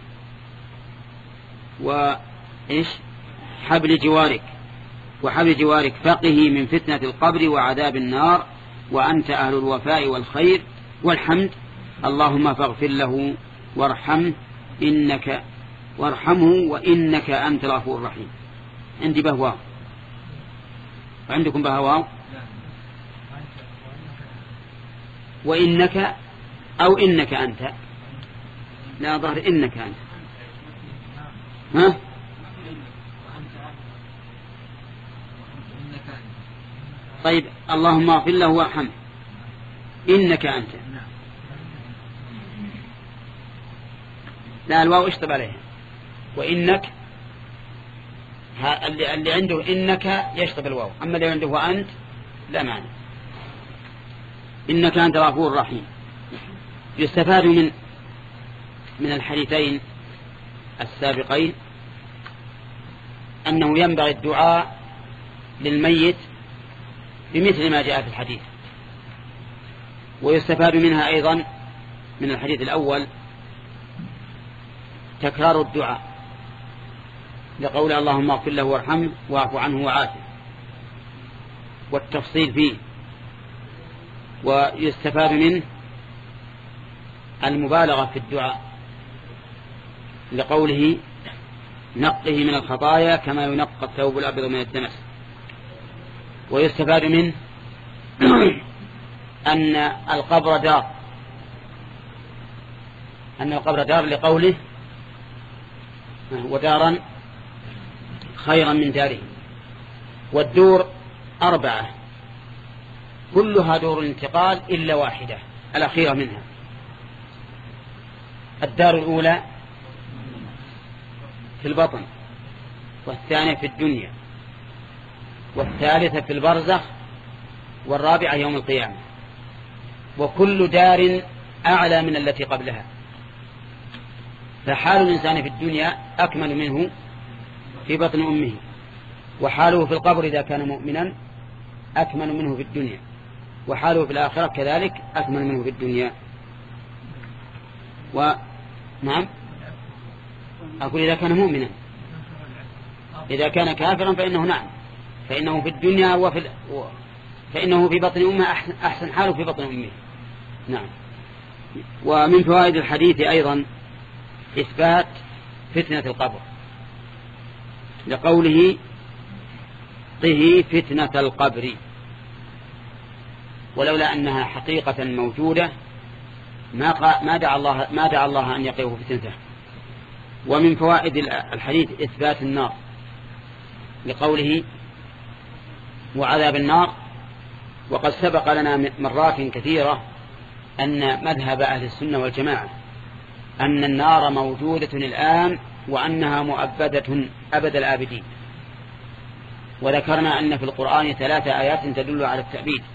وإيش حبل جوارك وحبل جوارك فقه من فتنة القبر وعذاب النار وأنت أهل الوفاء والخير والحمد اللهم فاغفر له وارحمه إنك وارحمه وإنك أنت الغفور الرحيم. عندي بهواء وعندكم بهواء وإنك أو إنك أنت، لا ظهر إنك أنت. ها طيب اللهم اغفر له وارحمه إنك أنت، لا الواو اشطب عليها وإنك اللي, اللي عنده إنك يشطب الواو، أما اللي عنده وأنت لا معنى. إنك أنت الغفور الرحيم. يستفاد من من الحديثين السابقين أنه ينبغي الدعاء للميت بمثل ما جاء في الحديث. ويستفاد منها أيضا من الحديث الأول تكرار الدعاء لقول اللهم اغفر له وارحمه واعف عنه وعافه، والتفصيل فيه. ويستفاد منه المبالغة في الدعاء لقوله نقه من الخطايا كما ينقى الثوب الأبيض من الدنس. ويستفاد منه أن القبر دار أن القبر دار لقوله ودارا خيرا من داره. والدور أربعة كلها دور الانتقال إلا واحدة الأخيرة منها. الدار الأولى في البطن، والثانية في الدنيا، والثالثة في البرزخ، والرابعة يوم القيامة. وكل دار أعلى من التي قبلها. فحال الإنسان في الدنيا أكمل منه في بطن أمه، وحاله في القبر إذا كان مؤمنا أكمل منه في الدنيا، وحاله في الآخرة كذلك أكمل منه في الدنيا. ونعم أقول إذا كان مؤمنا. إذا كان كافرا فإنه نعم فإنه في الدنيا وفي ال... فإنه في بطن أمه أحسن... أحسن حاله في بطن أمه. نعم. ومن فوائد الحديث أيضا إثبات فتنة القبر لقوله قه فتنة القبر، ولولا أنها حقيقة موجودة ما ما دعا الله ما دعا الله أن يقيه فتنته. ومن فوائد الحديث إثبات النار لقوله وعذاب النار. وقد سبق لنا مرات كثيرة أن مذهب أهل السنة والجماعة أن النار موجودة الآن وأنها مؤبدة أبد الآبدين. وذكرنا أن في القرآن ثلاثة آيات تدل على التأبيد.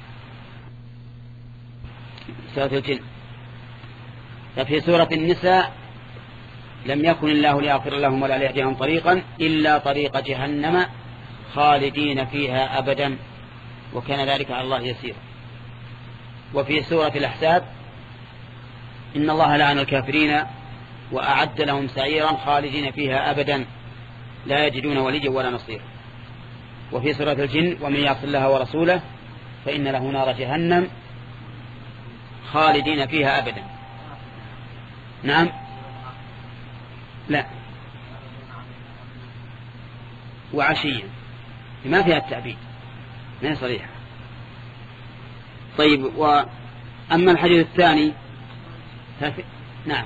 سورة الجن. ففي سورة النساء لم يكن الله ليغفر لهم ولا ليهديهم طريقا إلا طريق جهنم خالدين فيها أبدا وكان ذلك على الله يسير. وفي سورة الأحزاب إن الله لعن الكافرين وأعد لهم سعيرا خالدين فيها أبدا لا يجدون وليا ولا نصيرا. وفي سورة الجن ومن يعص الله ورسوله فإن له نار جهنم خالدين فيها أبدا. نعم لا وعشيا ما فيها التعبيد ما هي صريحة. طيب وأما الحديث الثاني ففي... نعم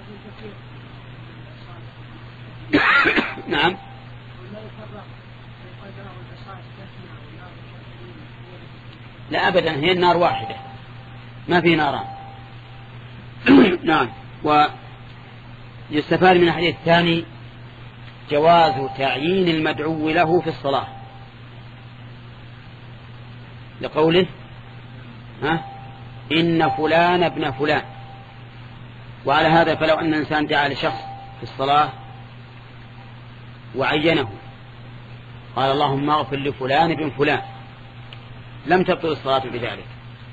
نعم لا أبدا هي النار واحدة ما في ناران. نعم. ويستفاد من الحديث الثاني جواز تعيين المدعو له في الصلاة لقوله ها إن فلان ابن فلان. وعلى هذا فلو أن الإنسان دعا لشخص في الصلاة وعينه قال اللهم اغفر لفلان ابن فلان لم تبطل الصلاة بذلك.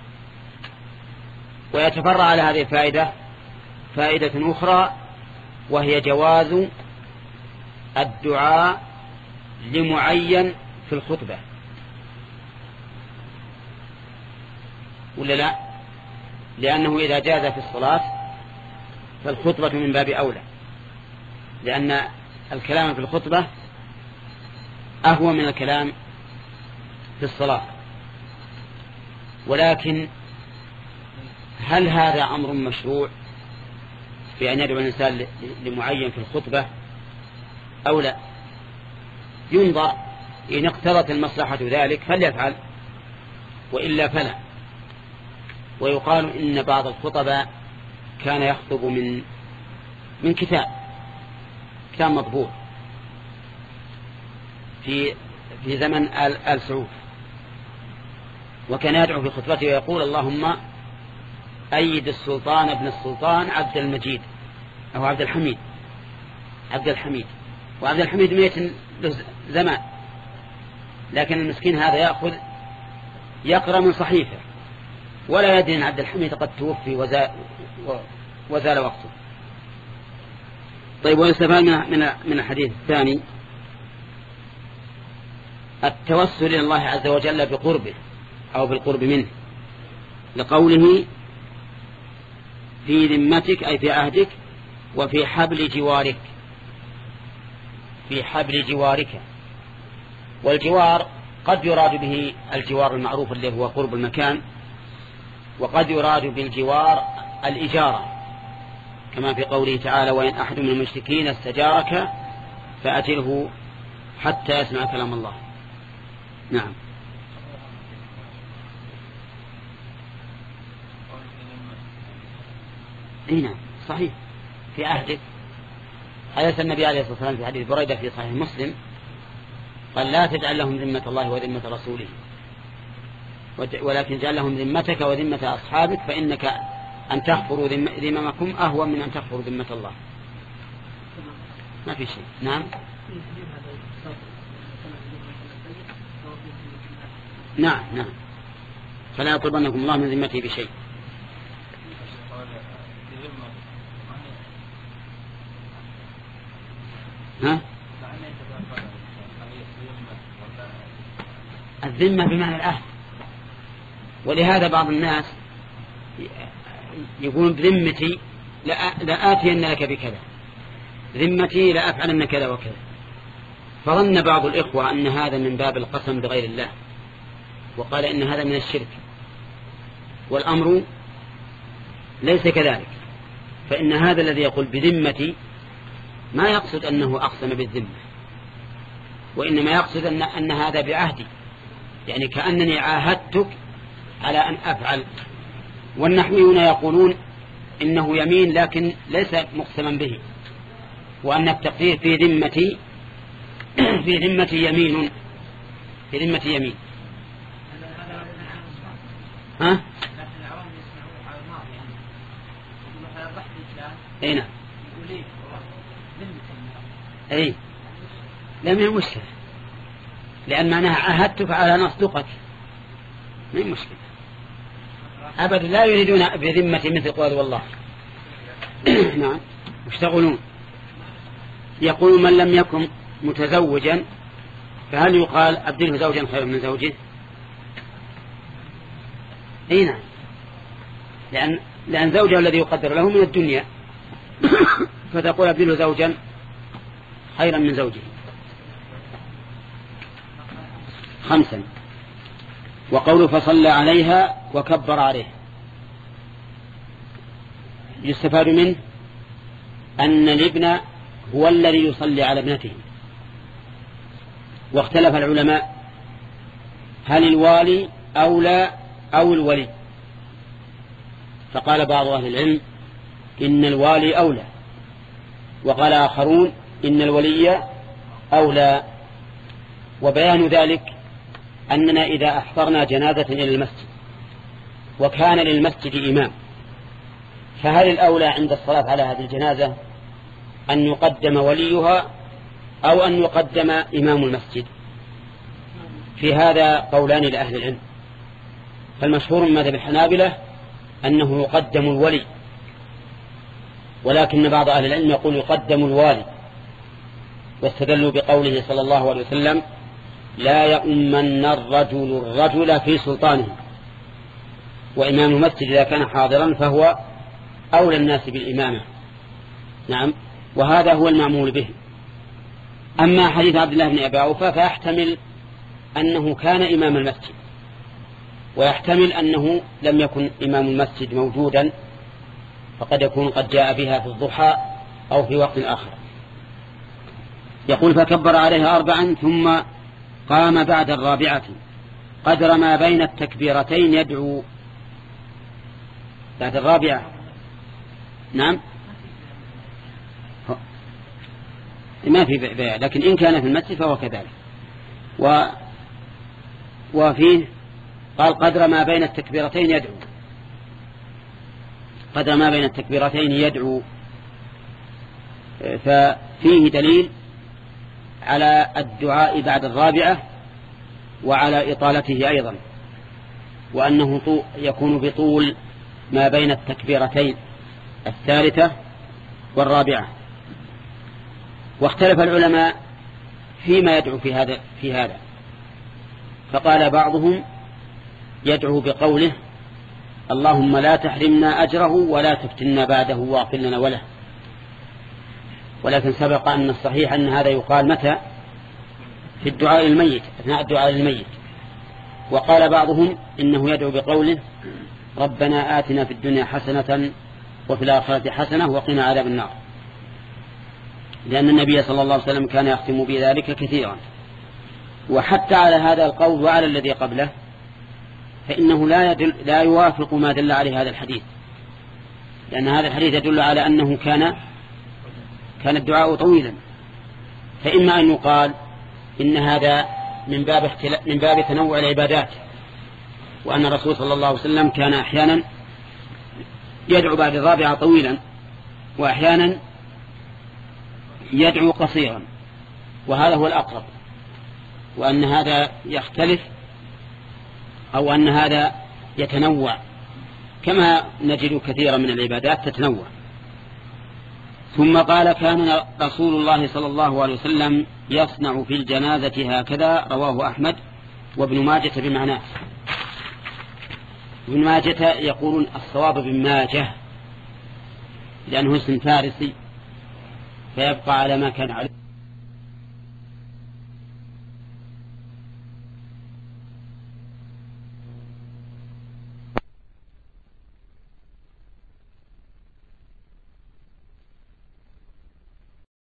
ويتفرع على هذه الفائدة فائدة أخرى وهي جواز الدعاء لمعين في الخطبة ولا لا؟ لأنه إذا جاز في الصلاة فالخطبة من باب أولى، لأن الكلام في الخطبة أهوى من الكلام في الصلاة. ولكن هل هذا أمر مشروع في أن يدعو الإنسان لمعين في الخطبة أو لا؟ ينظر إن اقتضت المصلحة ذلك فليفعل وإلا فلا. ويقال إن بعض الخطباء كان يخطب من من كتاب كتاب مطبوع في في زمن آل, آل سعود، وكان يدعو في خطبته ويقول اللهم أيد السلطان ابن السلطان عبد المجيد أو عبد الحميد عبد الحميد وعبد الحميد ميت له زمان، لكن المسكين هذا يأخذ يقرأ من صحيفة ولا يدري أن عبد الحميد قد توفي وزال, وزال وقته. طيب، ويستفاد من من الحديث الثاني التوسل إلى الله عز وجل بقربه أو بالقرب منه، لقوله في ذمتك أي في عهدك وفي حبل جوارك، في حبل جوارك. والجوار قد يراد به الجوار المعروف اللي هو قرب المكان، وقد يراد بالجوار الإجارة، كما في قوله تعالى وإن أحد من المشركين استجارك فأجره حتى يسمع كلام الله. نعم. اي نعم صحيح، في عهدك. حدث النبي عليه الصلاة والسلام في حديث بريدة في صحيح مسلم قال لا تجعل لهم ذمة الله وذمة رسوله، ولكن جعل لهم ذمتك وذمة أصحابك، فإنك أن تغفروا ذممكم أهون من أن تغفروا ذمة الله. ما في شيء. نعم نعم نعم فلا يطلبنكم الله من ذمته بشيء. ها؟ الذمة بمعنى العهد، ولهذا بعض الناس يقولون بذمتي لآتين لك بكذا، ذمتي لأفعلن كذا وكذا، فظن بعض الإخوة أن هذا من باب القسم بغير الله، وقال إن هذا من الشرك، والأمر ليس كذلك. فإن هذا الذي يقول بذمتي ما يقصد أنه أقسم بالذمة، وإنما يقصد أن, أن هذا بعهدي، يعني كأنني عاهدتك على أن أفعل. والنحويون يقولون إنه يمين لكن ليس مقسما به، وأن التقدير في ذمتي في ذمتي يمين، في ذمتي يمين. ها؟ أي نعم. أي لا من المشكلة، لأن معناها عهدتك على أن أصدقك، من المشكلة أبدا. لا يريدون بذمة مثل قول والله. نعم يشتغلون. يقول من لم يكن متزوجا فهل يقال أبدله زوجا خير من زوجه؟ أي نعم، لأن, لأن زوجه الذي يقدر له من الدنيا، فتقول أبدله زوجا خيرا من زوجه. خمسا، وقوله فصلى عليها وكبر عليه، يستفاد منه أن الابن هو الذي يصلي على ابنته. واختلف العلماء هل الوالي أولى أو الولي، فقال بعض أهل العلم إن الوالي أولى، وقال آخرون إن الولي أولى. وبيان ذلك أننا إذا أحضرنا جنازة إلى المسجد وكان للمسجد إمام، فهل الأولى عند الصلاة على هذه الجنازة أن يقدم وليها أو أن يقدم إمام المسجد؟ في هذا قولان لأهل العلم. فالمشهور من مذهب الحنابلة أنه يقدم الولي، ولكن بعض أهل العلم يقول يقدم الوالي، واستدلوا بقوله صلى الله عليه وسلم لا يؤمن الرجل الرجل في سلطانه، وإمام المسجد إذا كان حاضرا فهو أولى الناس بالإمامة. نعم، وهذا هو المعمول به. أما حديث عبد الله بن أبي أوفى فيحتمل أنه كان إمام المسجد، ويحتمل أنه لم يكن إمام المسجد موجودا، فقد يكون قد جاء بها في الضحى أو في وقت آخر. يقول فكبر عليها أربعا ثم قام بعد الرابعة قدر ما بين التكبيرتين يدعو. بعد الرابعة نعم ما في بيع، لكن إن كان في المسجد فهو كذلك. و وفيه قال قدر ما بين التكبيرتين يدعو، قدر ما بين التكبيرتين يدعو، ففيه دليل على الدعاء بعد الرابعة وعلى إطالته أيضا، وأنه يكون بطول ما بين التكبيرتين الثالثة والرابعة. واختلف العلماء فيما يدعو في هذا في هذا فقال بعضهم يدعو بقوله اللهم لا تحرمنا أجره ولا تفتنا بعده واغفر لنا وله. ولكن سبق أن الصحيح أن هذا يقال متى؟ في الدعاء للميت، أثناء الدعاء للميت. وقال بعضهم إنه يدعو بقوله ربنا آتنا في الدنيا حسنة وفي الآخرة حسنة وقنا عذاب النار، لأن النبي صلى الله عليه وسلم كان يختم بذلك كثيرا. وحتى على هذا القول وعلى الذي قبله فإنه لا, يدل لا يوافق ما دل عليه هذا الحديث، لأن هذا الحديث يدل على أنه كان كان الدعاء طويلا. فإما أن يقال إن هذا من باب من باب تنوع العبادات، وأن الرسول صلى الله عليه وسلم كان أحيانا يدعو بعد الرابعة طويلا وأحيانا يدعو قصيرا، وهذا هو الأقرب، وأن هذا يختلف أو أن هذا يتنوع كما نجد كثيرا من العبادات تتنوع. ثم قال كان رسول الله صلى الله عليه وسلم يصنع في الجنازة هكذا، رواه أحمد وابن ماجة بمعناه. ابن ماجة يقولون الصواب بن ماجه لأنه اسم فارسي فيبقى على ما كان عليه.